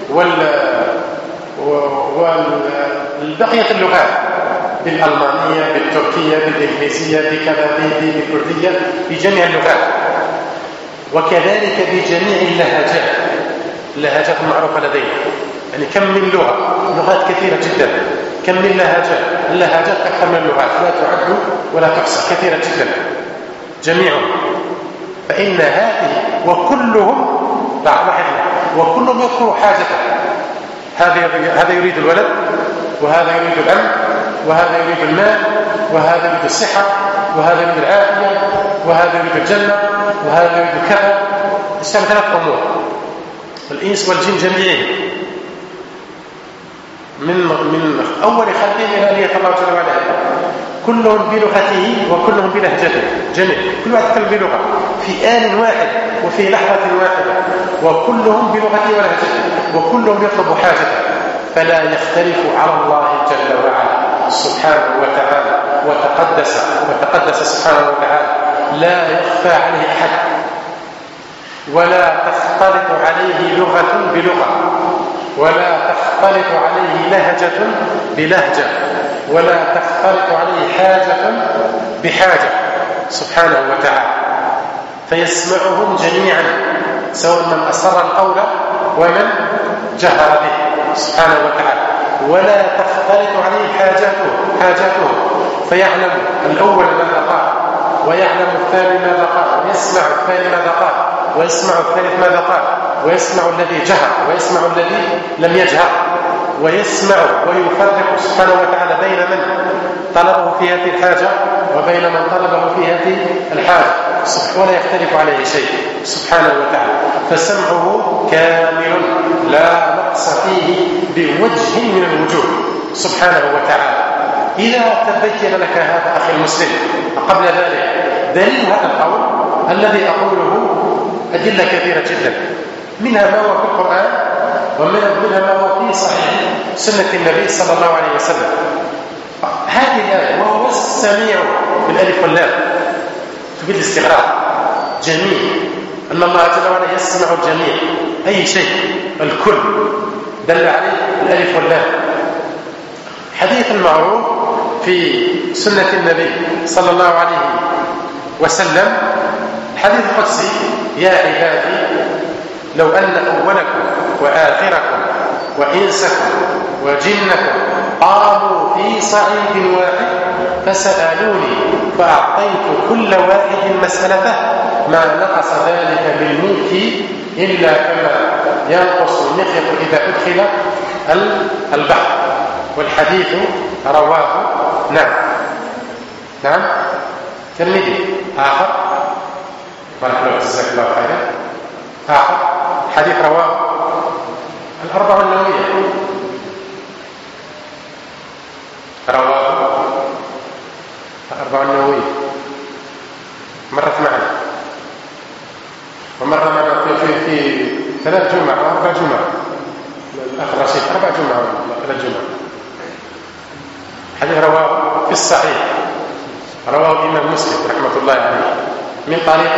والبقية اللغات بالألمانية بالتركية بالإنجليزية بكذا بالكردية بجميع اللغات، وكذلك بجميع اللهجات المعروفة لدينا. يعني كم من لغات كثيرة جدا، كم من اللهجات أكثر من اللغات لا تعد ولا تحصى، كثيرة جدا جميعهم. فإن هذه وكلهم وكلهم يذكر حاجته. هذا يريد الولد، وهذا يريد الأمن، وهذا يريد المال، وهذا يريد الصحة، وهذا يريد العافية، وهذا يريد الجنة، وهذا يريد كذا. الإسلام 3 أمور، الإنس والجن جميعهم من أول خلقهم إلى أن يأتي الله جل وعلا كلهم بلغته وكلهم بلهجته جميع. كل واحد يتكلم بلغة في آن واحد وفي لحظة واحدة، وكلهم بلغته ولهجته، وكلهم يطلب حاجته. فلا يختلف على الله جل وعلا سبحانه وتعالى وتقدس سبحانه وتعالى. لا يخفى عليه أحد، ولا تختلط عليه لغة بلغة، ولا تختلط عليه لهجة بلهجة، ولا تختلط عليه حاجة بحاجة سبحانه وتعالى. فيسمعهم جميعا سواء من أسر القول ومن جهر به سبحانه وتعالى، ولا تختلط عليه حاجاته فيعلم الأول ماذا قال، ويعلم الثاني ماذا قال، ويسمع الثاني ماذا قال، ويسمع الثالث ماذا قال، ويسمع الذي جهر ويسمع الذي لم يجهر، ويسمع ويفرق سبحانه وتعالى بين من طلبه في هذه الحاجة وبين من طلبه في هذه الحاجة، ولا يختلف عليه شيء سبحانه وتعالى. فسمعه كامل لا نقص فيه بوجه من الوجوه سبحانه وتعالى. إذا تبين لك هذا أخي المسلم قبل ذلك دليل هذا القول الذي أقوله أدلة كثيرة جدا، منها ما هو في القرآن، ومنها ما هو في صحيح سنة النبي صلى الله عليه وسلم. هذه الآية وهو السميع بالألف واللام تفيد الاستغراق جميع، أن الله جل وعلا يسمع الجميع، أي شيء الكل دل عليه الألف واللام. حديث المعروف في سنة النبي صلى الله عليه وسلم الحديث القدسي: يا عبادي لو أن أولكم وآخركم وإنسكم وجنكم قاموا في صعيد واحد فسألوني فأعطيت كل واحد مسألته ما نقص ذلك من ملكي إلا كما ينقص المخيط إذا أدخل البحر. والحديث رواه نعم تلميذي آخر بارك الله جزاك الله خيرا. آخر حديث رواه الأربعة النووية، رواه الأربعة النووية، مرت معنا ومرة معنا في 3 جمع أو 4 جمع. الأخ رشيد 4 جمع أو 3 جمع. حديث رواه في الصحيح، رواه الإمام مسلم رحمة الله عليه من طريق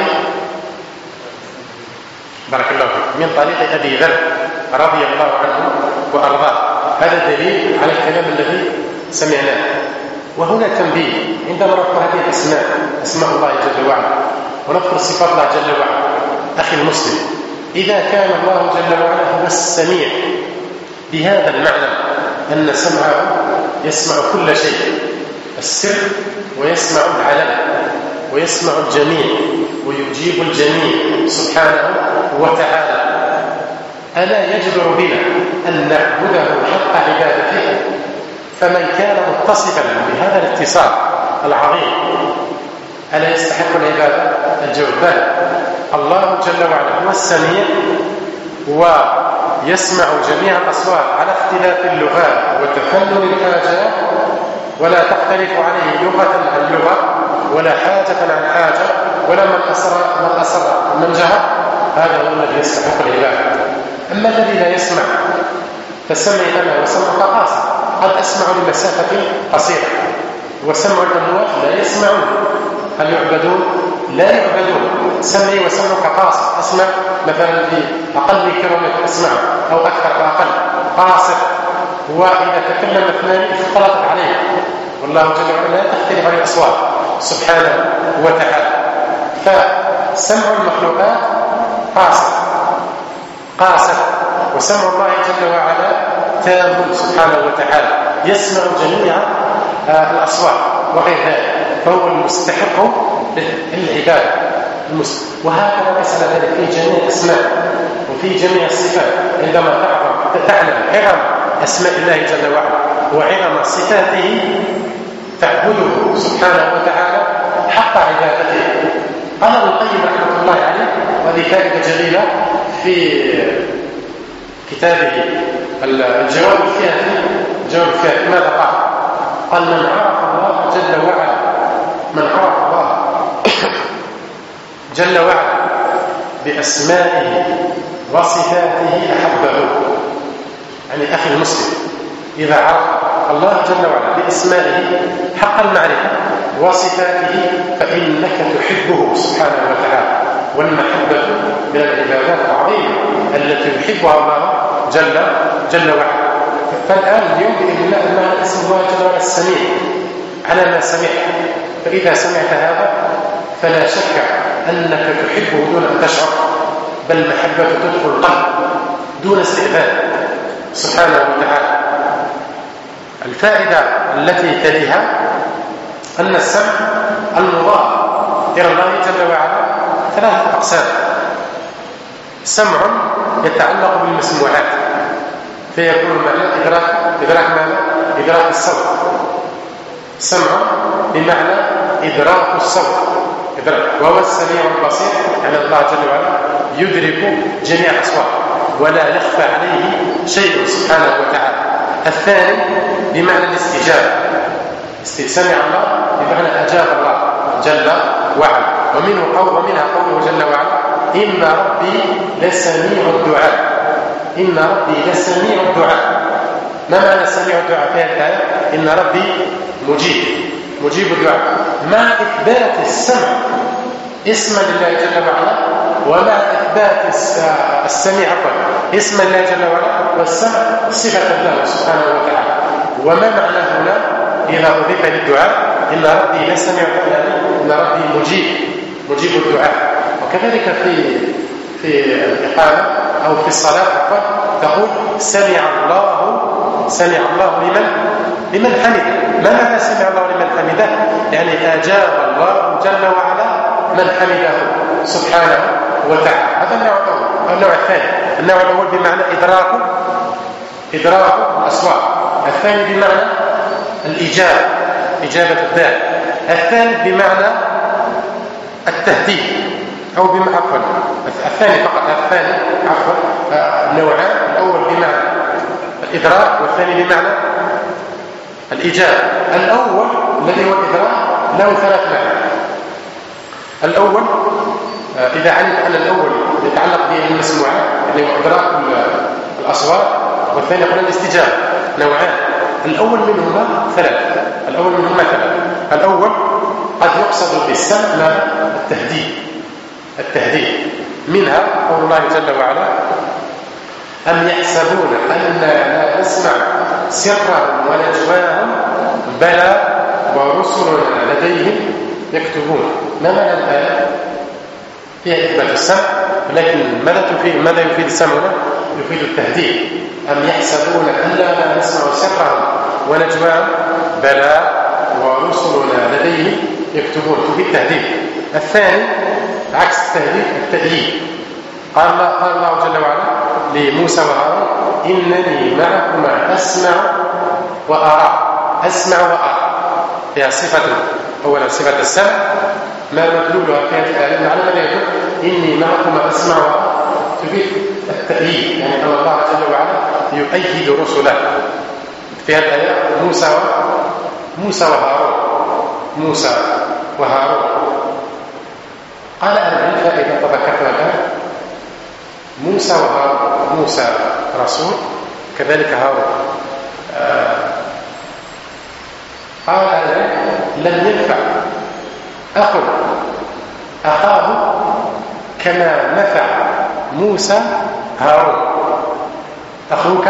بارك الله فيك من طريق أبي ذر رضي الله عنه وأرضاه. هذا دليل على الكلام الذي سمعناه. وهنا تنبيه عندما نذكر هذه الأسماء، أسماء الله جل وعلا، ونذكر صفات الله جل وعلا، أخي المسلم، إذا كان الله جل وعلا هو السميع بهذا المعنى أن سمعه يسمع كل شيء، السر ويسمع العلن ويسمع الجميع ويجيب الجميع سبحانه وتعالى، ألا يجدر بنا أن نعبده حق عبادته؟ فمن كان متصفا بهذا الاتصال العظيم ألا يستحق العبادة؟ الجواب بلى. الله جل وعلا هو السميع ويسمع جميع الأصوات على اختلاف اللغات وتفنن الحاجات، ولا تختلف عليه لغة عن لغة ولا حاجة عن حاجة، ولا من أسر من جهر، هذا هو الذي يستحق العبادة. أما الذي لا يسمع فسمعي أنا وسمعك قاصر، قد أسمع لمسافة قصيرة، وسمع الأموات لا يسمعون، هل يعبدون؟ لا يعبدون. سمعي وسمعك قاصر، أسمع مثلا في أقل كيلومتر أسمع أو أكثر أو أقل، قاصر. وإذا تكلم اثنان اختلطت عليه، والله جل وعلا لا تختلف عليه الأصوات سبحانه وتعالى. فسمع المخلوقات قاصر، وسمع الله جل وعلا تام سبحانه وتعالى، يسمع جميع الأصوات وغير ذلك، فهو المستحق للعبادة وهكذا مسألة ذلك في جميع الأسماء وفي جميع الصفات. عندما تعلم عظم أسماء الله جل وعلا وعظم صفاته تعبده سبحانه وتعالى حق عبادته. قال ابن القيم رحمه الله عليه، وهذه فائدة جليلة في كتابه الجواب الكافي، ماذا قال؟ قال من عرف الله جل وعلا، من عرف الله جل وعلا بأسمائه وصفاته أحبه. يعني أخي المسلم، إذا عرف الله جل وعلا بأسمائه حق المعرفة وصفاته فإنك تحبه سبحانه وتعالى. والمحبة من العبادات العظيمة التي يحبها الله جل وعلا. فالآن اليوم بإذن الله أن اسم الله جل وعلا السميع على ما سمعت، فإذا سمعت هذا فلا شك أنك تحبه دون أن تشعر، بل محبة تدخل القلب دون استئذان سبحانه وتعالى. الفائدة التي تليها أن السمع المضاف إلى الله جل وعلا ثلاثة أقسام. سمع يتعلق بالمسموعات فيكون معنى إدراك ماذا؟ إدراك الصوت. سمع بمعنى إدراك الصوت، وهو السميع البصير، يعني الله جل وعلا يدرك جميع الأصوات ولا يخفى عليه شيء سبحانه وتعالى. الثاني بمعنى الاستجابة، سمع الله بمعنى أجاب الله جل وعلا. ومنها قوله جل وعلا إن ربي لسميع الدعاء. إن ربي لسميع الدعاء. ما معنى سميع الدعاء في هذه الآية؟ إن ربي مجيب الدعاء، مع إثبات السمع اسما لله جل وعلا، ومع إثبات السميع اسما لله جل وعلا، والسمع صفة الله سبحانه وتعالى. وما معنى هنا إذا أضيف للدعاء إن ربي لسميع الدعاء، إن ربي مجيب الدعاء. وكذلك في الإقامة أو في الصلاة تقول سمع الله لمن حمده. ما معنى سمع الله لمن حمده؟ يعني أجاب الله جل وعلا من حمده سبحانه وتعالى. هذا النوع الأول. النوع الثاني، النوع الأول بمعنى إدراك الأصوات. الثاني بمعنى إجابة الداعي. الثالث بمعنى التهديد أو بمعنى الثاني فقط. الثاني نوعان، الأول بمعنى الإدراك والثاني بمعنى الإجابة. الأول الذي هو الإدراك له ثلاث معاني. الأول إذا علمت أن الأول يتعلق بالمسموعات اللي هو إدراك الأصوات، والثاني قلنا الاستجابة، نوعان. الأول منهما ثلاث. الأول قد يقصد بالسمع التهديد. منها قول الله جل وعلا أم يحسبون أننا لا نسمع سرهم ونجواهم بلى ورسلنا لديهم يكتبون. ما معنى الآية؟ فيها إثبات السمع، ولكن ماذا يفيد السمع هنا؟ يفيد التهديد. أم يحسبون أن لا نسمع سرهم ونجواهم؟ بلى ورسلنا لديهم يكتبون، تفيد التهديد. الثاني عكس التهديد التأييد. قال الله جل وعلا لموسى وهارون: إنني معكما أسمع وأرى. أسمع وأرى فيها صفة، أولا صفة السمع، ما مدلولها في هذه الآية؟ على ماذا يدل؟ إني معكما أسمع وأرى تفيد التأييد، يعني أن الله جل وعلا يؤيد رسله. في هذه الآية موسى وهارون. قال أهل العلم فإذا تذكرت الآن موسى وهارون، موسى رسول كذلك هارون. قال أهل العلم لم ينفع أخ أخاه كما نفع موسى هارون. أخوك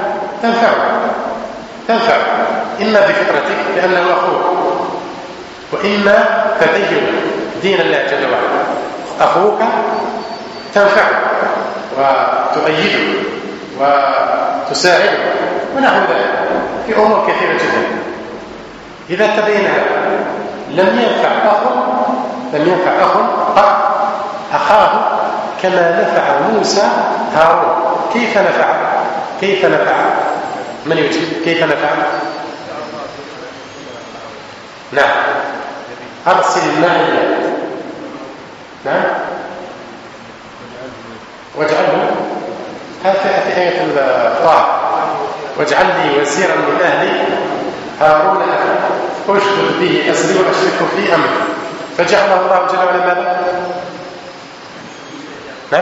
تنفع إما بفطرتك لأنه أخوك، وإما تدين دين الله جل وعلا. أخوك تنفعه وتؤيده وتساعده ونحو ذلك في أمور كثيرة جدا. إذا تبين هذا لم ينفع أخ أخاه كما نفع موسى هارون. كيف نفع؟ من يجيب؟ كيف نفع؟ نعم، أرسل معي. نعم، واجعله، هذه آية الطاعة: واجعل لي وزيرا من أهلي هارون أخي أشدد به أزري وأشركه في أمري. فجعله الله جل وعلا ماذا؟ نعم،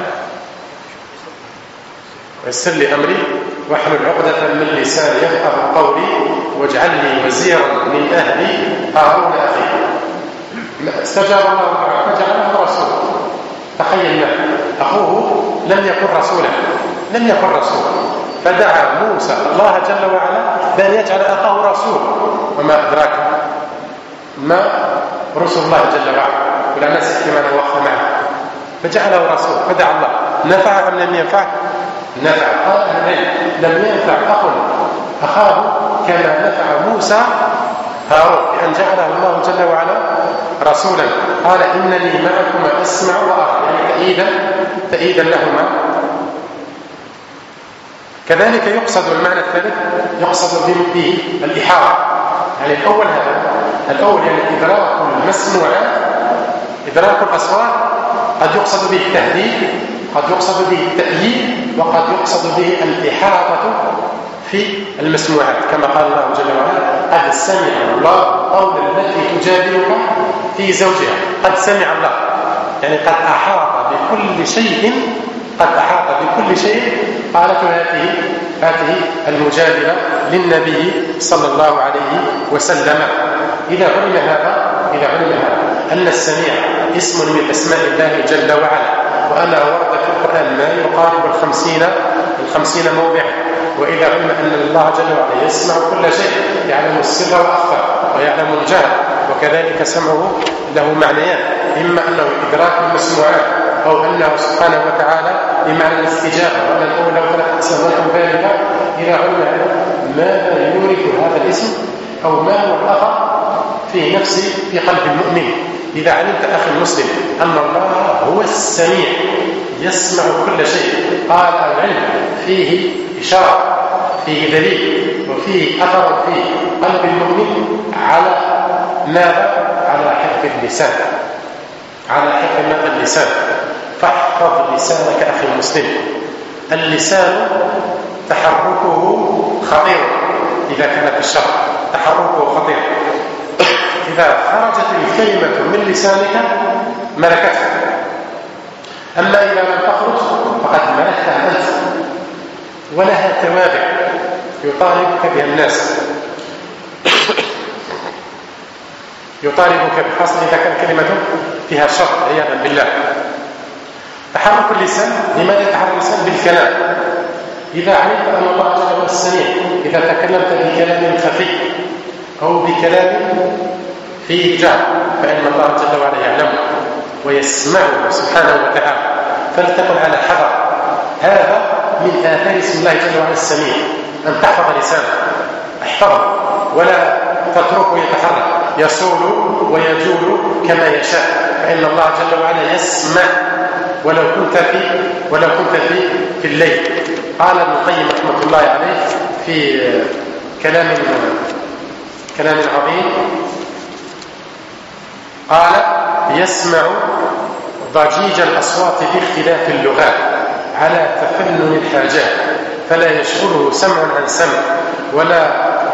ويسر لي أمري واحلل عقدة من لساني يفقهوا قولي واجعل لي وزيرا من أهلي هارون أخي. استجاب الله فجعله رسولا. تخيل معي، أخوه لم يكن رسولا، فدعا موسى الله جل وعلا بأن يجعل أخاه رسول. وما أدراك ما رسول الله جل وعلا، ولا نسيت من وقف معه، فجعله رسول. فدعا الله. نفع أم لم ينفع؟ نفع. قال لم ينفع أخ أخاه كما نفع موسى هارون، بأن جعله الله جل وعلا رسولا. قال إنني معكما أسمع وأرى، يعني تأييدا لهما. كذلك يقصد المعنى الثالث، يقصد به الإحاطة. يعني الأول يعني إدراك المسموعات، إدراك الأصوات، قد يقصد به التهديد، قد يقصد به التأييد، وقد يقصد به الإحاطة في المسموعات، كما قال الله جل وعلا: قد سمع الله قول التي تجادلك في زوجها. قد سمع الله يعني قد أحاط بكل شيء قالته هذه المجادلة للنبي صلى الله عليه وسلم. إذا علم هذا أن السميع اسم من أسماء الله جل وعلا، وأنا ورد في القرآن ما يقارب 50 موضعا. وإذا علم أن الله جل وعلا يسمع كل شيء، يعلم السر وأخفى ويعلم الجهر، وكذلك سمعه له معنيان: إما أنه إدراك المسموعات، أو أنه سبحانه وتعالى بمعنى الاستجابة، وأن الأولى وثلاث أسماء ذلك. إذا علم ماذا يورث هذا الاسم، أو ما هو الأثر في قلب المؤمن. إذا علمت أخي المسلم أن الله هو السميع يسمع كل شيء، قال العلم فيه إشارة، فيه دليل، وفيه أثر في قلب المؤمن على ماذا؟ على حفظ اللسان. فاحفظ لسانك أخي المسلم. اللسان تحركه خطير، إذا كان في الشر تحركه خطير. إذا خرجت الكلمة من لسانك ملكتها، أما إذا لم تخرج فقد ملكتها أنت، ولها توابع يطالبك بها الناس، يطالبك بخاصة إذا كانت كلمة فيها شر عياذا بالله. تحرك اللسان، لماذا يتحرك اللسان؟ بالكلام. إذا علمت أن الله جل وعلا السميع، إذا تكلمت بكلام خفي أو بكلام فيه جهل فإن الله جل وعلا يعلمه ويسمعه سبحانه وتعالى، فلتكن على حذر. هذا من آثار اسم الله جل وعلا السميع، أن تحفظ لسانك، احفظه ولا تتركه يتحرك يصول ويجول كما يشاء، فإن الله جل وعلا يسمع ولو كنت في الليل. قال ابن القيم رحمة الله عليه في كلام عظيم، قال: يسمع ضجيج الأصوات باختلاف اللغات على تفنن الحاجات، فلا يشغله سمع عن سمع، ولا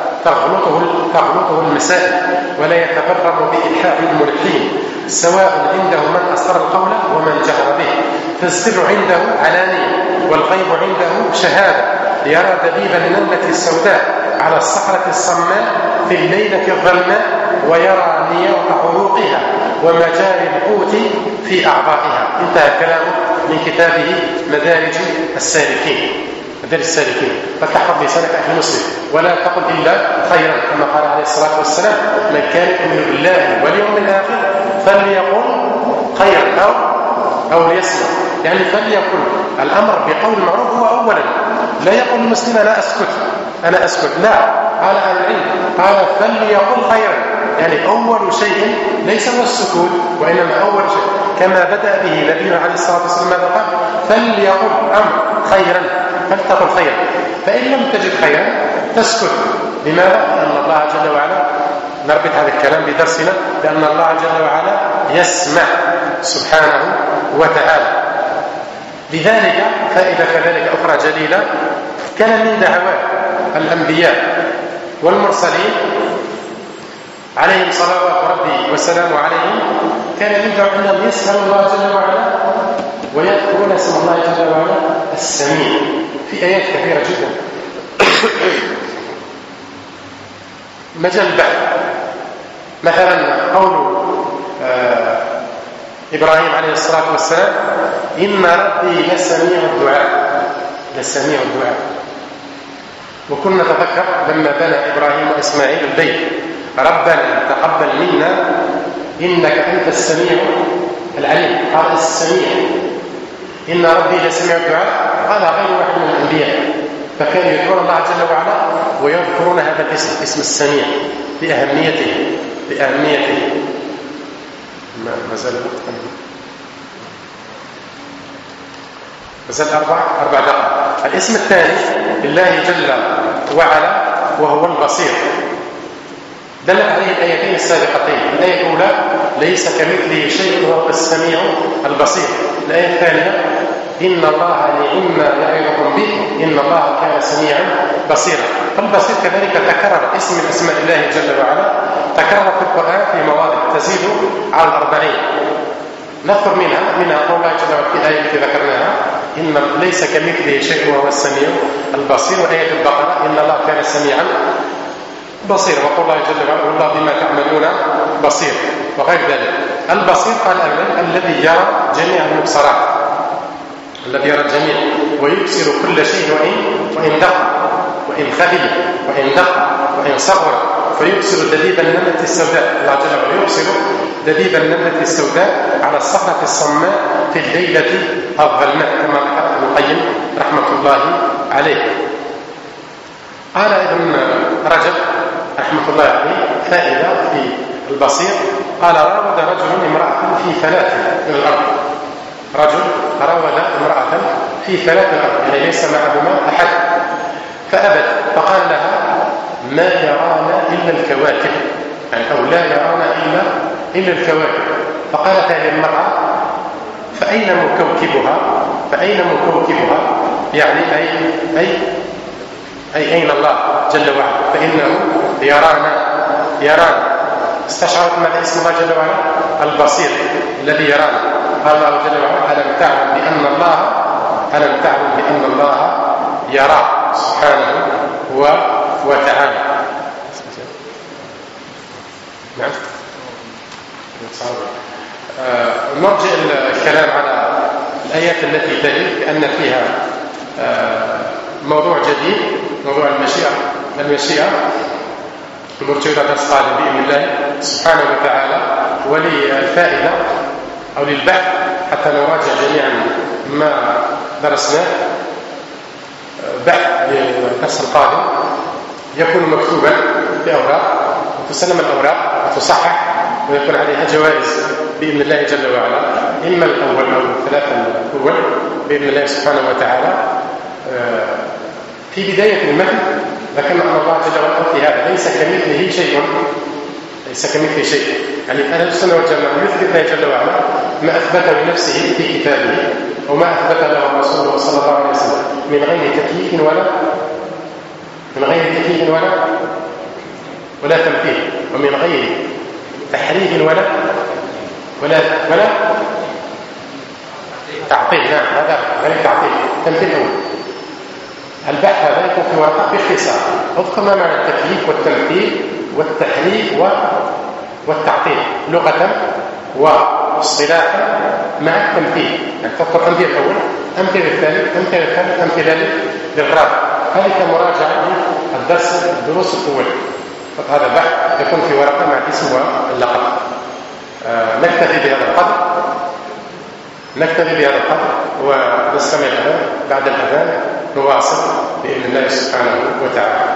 تغلطه المسائل، ولا يتغرب بإلحاح الملحين، سواء عنده من أسر القول ومن جهر به، فالسر عنده علانية والغيب عنده شهادة، يرى دبيب النملة السوداء على الصخرة الصماء في الليلة الظلماء، ويرى نياط عروقها ومجاري القوت في أعضائها. انتهى كلامه من كتابه مدارج السالكين. فتحفظ لسانك أخي المسلم، ولا تقل إلا خيرا، كما قال عليه الصلاة والسلام: من كان يؤمن بالله واليوم الآخر فليقل خيرا أو ليسمع. يعني فليقل الأمر بقول المعروف هو أولا، لا يقول المسلم أنا أسكت، لا، قال أهل العلم قال فليقل خيرا، يعني أول شيء ليس هو السكوت، وإنما أول شيء كما بدأ به نبينا عليه الصلاة والسلام ماذا قال؟ فليقل خيرا، فلتقل خيرا. فإن لم تجد خيرا تسكت. لماذا؟ لأن الله جل وعلا، نربط هذا الكلام بدرسنا، لأن الله جل وعلا يسمع سبحانه وتعالى. لذلك فائدة كذلك أخرى جليلة، كان من دعوات الأنبياء والمرسلين عليهم صلوات ربي وسلامه عليهم، كان يدعو أنهم يسألوا الله جل وعلا ويذكرون اسم الله جل وعلا السميع في آيات كثيرة جدا. مجال البحث مثلا قول إبراهيم عليه الصلاة والسلام: إن ربي لسميع الدعاء. وكنا نتذكر لما بنى إبراهيم وإسماعيل البيت: ربنا تقبل منا إنك أنت السميع العليم. قال السميع، إن ربي لسميع الدعاء، قال غير واحد من الأنبياء. فكانوا يذكرون الله جل وعلا ويذكرون هذا الاسم، اسم السميع، بأهميته. ما زال أربع دقائق. الاسم الثاني لله جل وعلا وهو البصير، دلت عليه الآيتين السابقتين. الآية الأولى: ليس كمثله شيء وهو السميع البصير. الآية الثانية: إن الله نعم يعظكم به إن الله كان سميعا بصيرا. فالبصير كذلك تكرر، اسم من أسماء الله جل وعلا، تكرر في القرآن في مواضع تزيد على 40. نذكر منها قول الله جل وعلا في الآية التي ذكرناها: إن ليس كمثله شيء وهو السميع البصير. وآية البقرة: إن الله كان سميعا بصير. وقول الله جل وعلا: والله بما تعملون بصير. وغير ذلك. البصير قال الذي يرى جميع المبصرات، الذي يرى الجميع ويبصر كل شيء وإن دق وإن خفي وإن دق وإن صغر، فيبصر دبيب النملة السوداء. الله جل وعلا يبصر دبيب النملة السوداء على الصخرة الصماء في الليلة الظلماء، كما ذكر ابن القيم رحمة الله عليه. قال ابن رجب رحمة الله عليه فائدة في البصير، قال: راود رجل امرأة في فلاة من الأرض. رجل راود امرأة في فلاة الأرض، يعني ليس معهما أحد، فأبت، فقال لها: ما يرانا إلا الكواكب، يعني أو لا يرانا إلا الكواكب. فقالت هذه المرأة: فأين مكوكبها؟ يعني أين الله جل وعلا؟ فإنه يرانا. استشعرت ماذا اسم الله جل وعلا؟ البصير، الذي يرانا. قال الله جل وعلا: ألم تعلم بأن الله يرى سبحانه وتعالى. نعم. نرجع الكلام على الآيات التي تلي، لأن فيها موضوع جديد، موضوع المشيئة. المرجو إلى درس قادم بإذن الله سبحانه وتعالى. وللفائدة أو للبحث حتى نراجع جميعا ما درسناه، بحث للدرس القادم يكون مكتوبا بأوراق وتسلم الأوراق وتصحح ويكون عليها جوائز بإذن الله جل وعلا، إما الأول أو الثلاثة الأول بإذن الله سبحانه وتعالى. في بداية المتن ذكرنا أن الله جل وعلا في هذا ليس كمثله شيء، ليس كمثله شيء، يعني أهل السنة والجماعة يثبت الله جل وعلا ما أثبته لنفسه في كتابه وما أثبت له رسوله صلى الله عليه وسلم من غير تكييف ولا تمثيل، ومن غير تحريف ولا تعطيل. نعم، هذا غير تعطيل، تمثيل أول. البحث هذا يكون في ورقة باختصار، اذكر ما معنى التكييف والتمثيل والتحريف والتعطيل لغة واصطلاحا مع التمثيل. يعني تذكر أمثلة الأول، أمثلة الثالث، أمثلة الثالث، أمثلة للرابع. هذه كمراجعة الدروس الأولى. هذا بحث يكون في ورقة مع الاسم واللقب. نكتفي بهذا القدر ونستمع الآن بعد الأذان نواصل بإذن الله سبحانه وتعالى.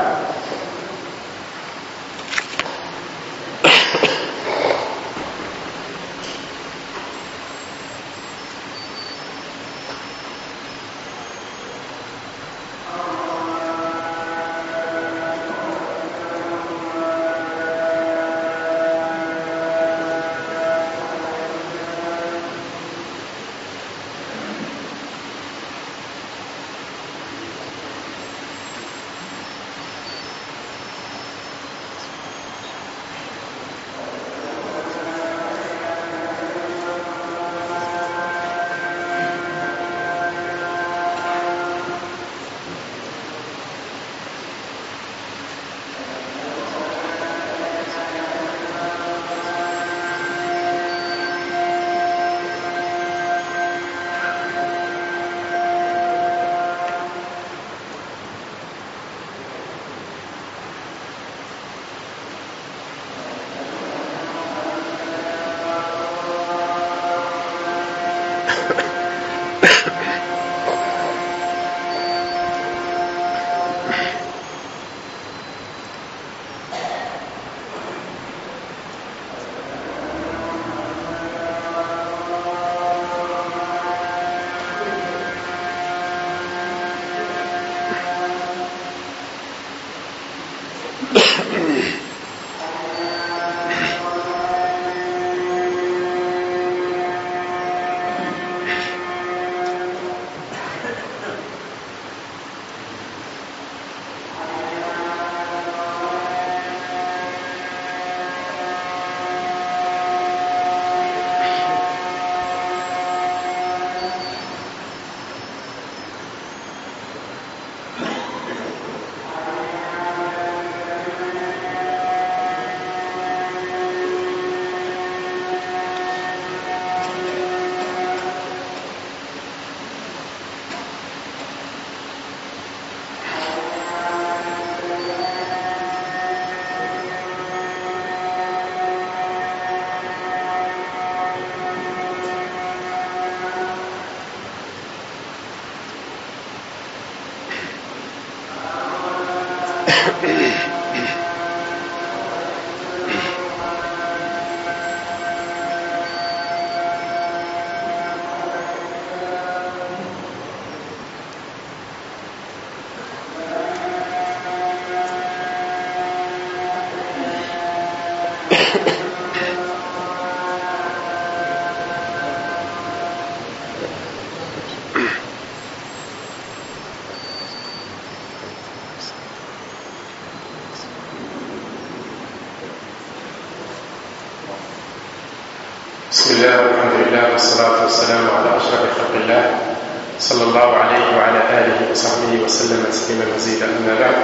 بسم الله والحمد لله والصلاة والسلام على أشرف خلق الله صلى الله عليه وعلى آله وصحبه وسلم تسليما مزيدا. أما بعد،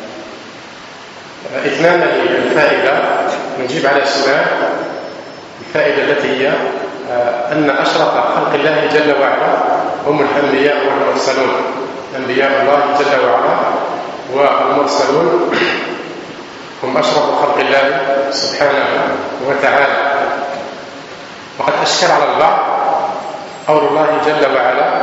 إتماما للفائدة نجيب على سؤال الفائدة التي هي أن أشرف خلق الله جل وعلا هم الأنبياء والمرسلون. أنبياء الله جل وعلا والمرسلون هم أشرف خلق الله سبحانه وتعالى. وقد أشكل على البعض قول الله جل وعلا: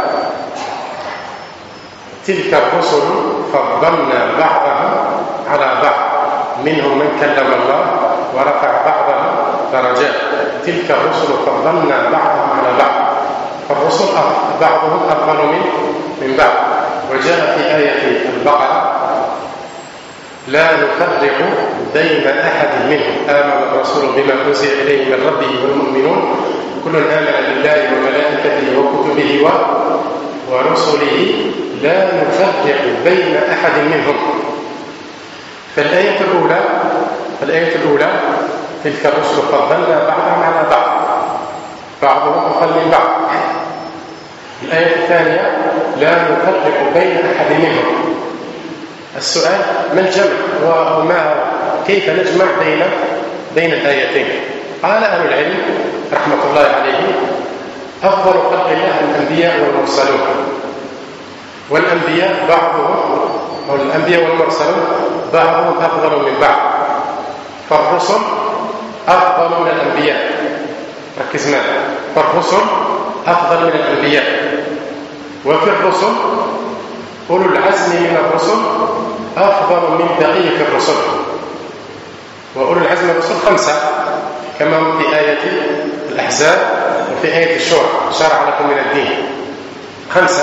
تلك الرسل فضلنا بعضهم على بعض منهم من كلم الله ورفع بعضهم درجات. تلك الرسل فضلنا بعضهم على بعض، فالرسل بعضهم أفضل من بعض. وجاء في آية البقرة: لا نفرق بين أحد منهم آمن الرسول بما أنزل إليه من ربه والمؤمنون كل آمن بالله وملائكته وكتبه ورسله لا نفرق بين أحد منهم. فالآية الأولى تلك الرسل فضلنا بعضهم على بعضهم أفضل من بعض. الآية الثانية: لا نفرق بين أحد منهم. السؤال: ما الجمع كيف نجمع بين الآيتين؟ قال أهل العلم رحمة الله عليهم: أفضل خلق الله الأنبياء والمرسلون، والأنبياء والمرسلون بعضهم أفضل من بعض، فالرسل أفضل من الأنبياء. ركز معي، فالرسل أفضل من الأنبياء. وفي الرسل أولو العزم من الرسل أفضل من بقية الرسل. وأولو العزم من الرسل 5 كما هم في آية الأحزاب وفي آية الشورى: شرع لكم من الدين 5،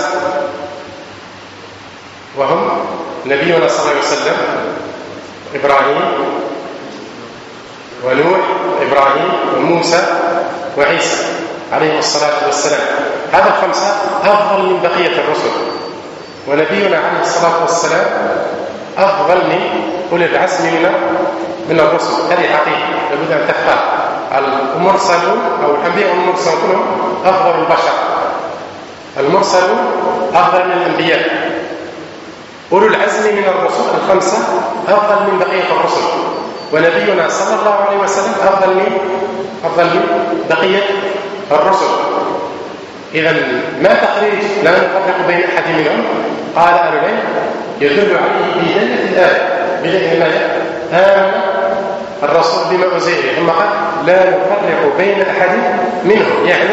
وهم نبينا صلى الله عليه وسلم إبراهيم ونوح وإبراهيم وموسى وعيسى عليه الصلاة والسلام. هذا 5 أفضل من بقية الرسل، ونبينا عليه الصلاة والسلام أفضل من أولي العزم من الرسل. هذه حقيقة لابد أن تفهم. المرسلون أو الأنبياء والمرسلون كلهم أفضل البشر، المرسلون أفضل من الأنبياء. أولو العزم من الرسل 5 أفضل من بقية الرسل، ونبينا صلى الله عليه وسلم أفضل من بقية الرسل. إذا ما تخريج لا نفرق بين أحد منهم؟ قال أهل العلم يدل عليه بدلة الآية، بدلة آمن الرسول بما أنزل إليه، ثم قال لا نفرق بين أحد منهم، يعني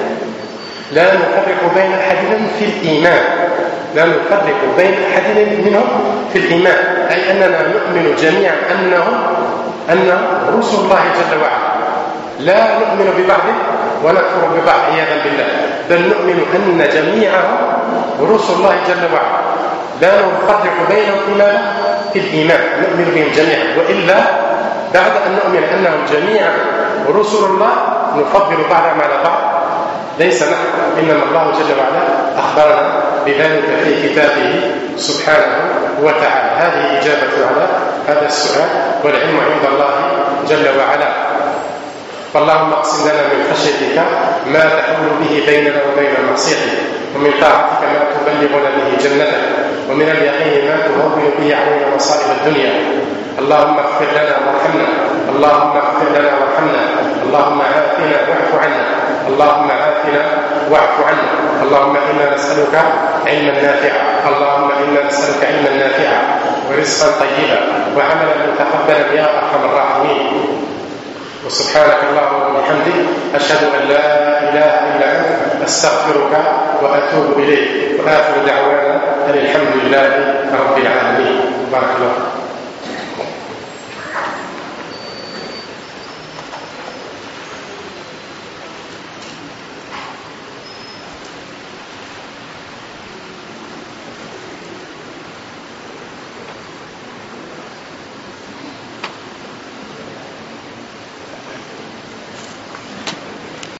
لا نفرق بين أحد منهم في الإيمان، لا نفرق بين أحد منهم في الإيمان، أي أننا نؤمن جميعا أنهم رسل الله جل وعلا، لا نؤمن ببعض ونكفر ببعض عياذا بالله، بل نؤمن أن جميعهم رسل الله جل وعلا، لا نفرق بينهم في الإيمان، نؤمن بهم جميعا. وإلا بعد أن نؤمن أنهم جميعا رسل الله نفضل بعضهم على بعض، ليس نحن، إنما الله جل وعلا أخبرنا بذلك في كتابه سبحانه وتعالى. هذه إجابة على هذا السؤال، والعلم عند الله جل وعلا. فاللهم اقسم لنا من خشيتك ما تحول به بيننا وبين معصيتك، ومن طاعتك ما تبلغنا به جنتك، ومن اليقين ما تهون به علينا مصائب الدنيا. اللهم اغفر لنا وارحمنا، اللهم اغفر لنا وارحمنا، اللهم عافنا واعف عنا، اللهم عافنا واعف عنا. اللهم إنا نسألك علما نافعا، اللهم إنا نسألك علما نافعا ورزقا طيبا وعملا متقبلا يا أرحم الراحمين. وسبحانك اللهم وبحمدك أشهد أن لا إله إلا أنت أستغفرك وأتوب إليك، وآخر دعوانا أن الحمد لله رب العالمين. بارك الله.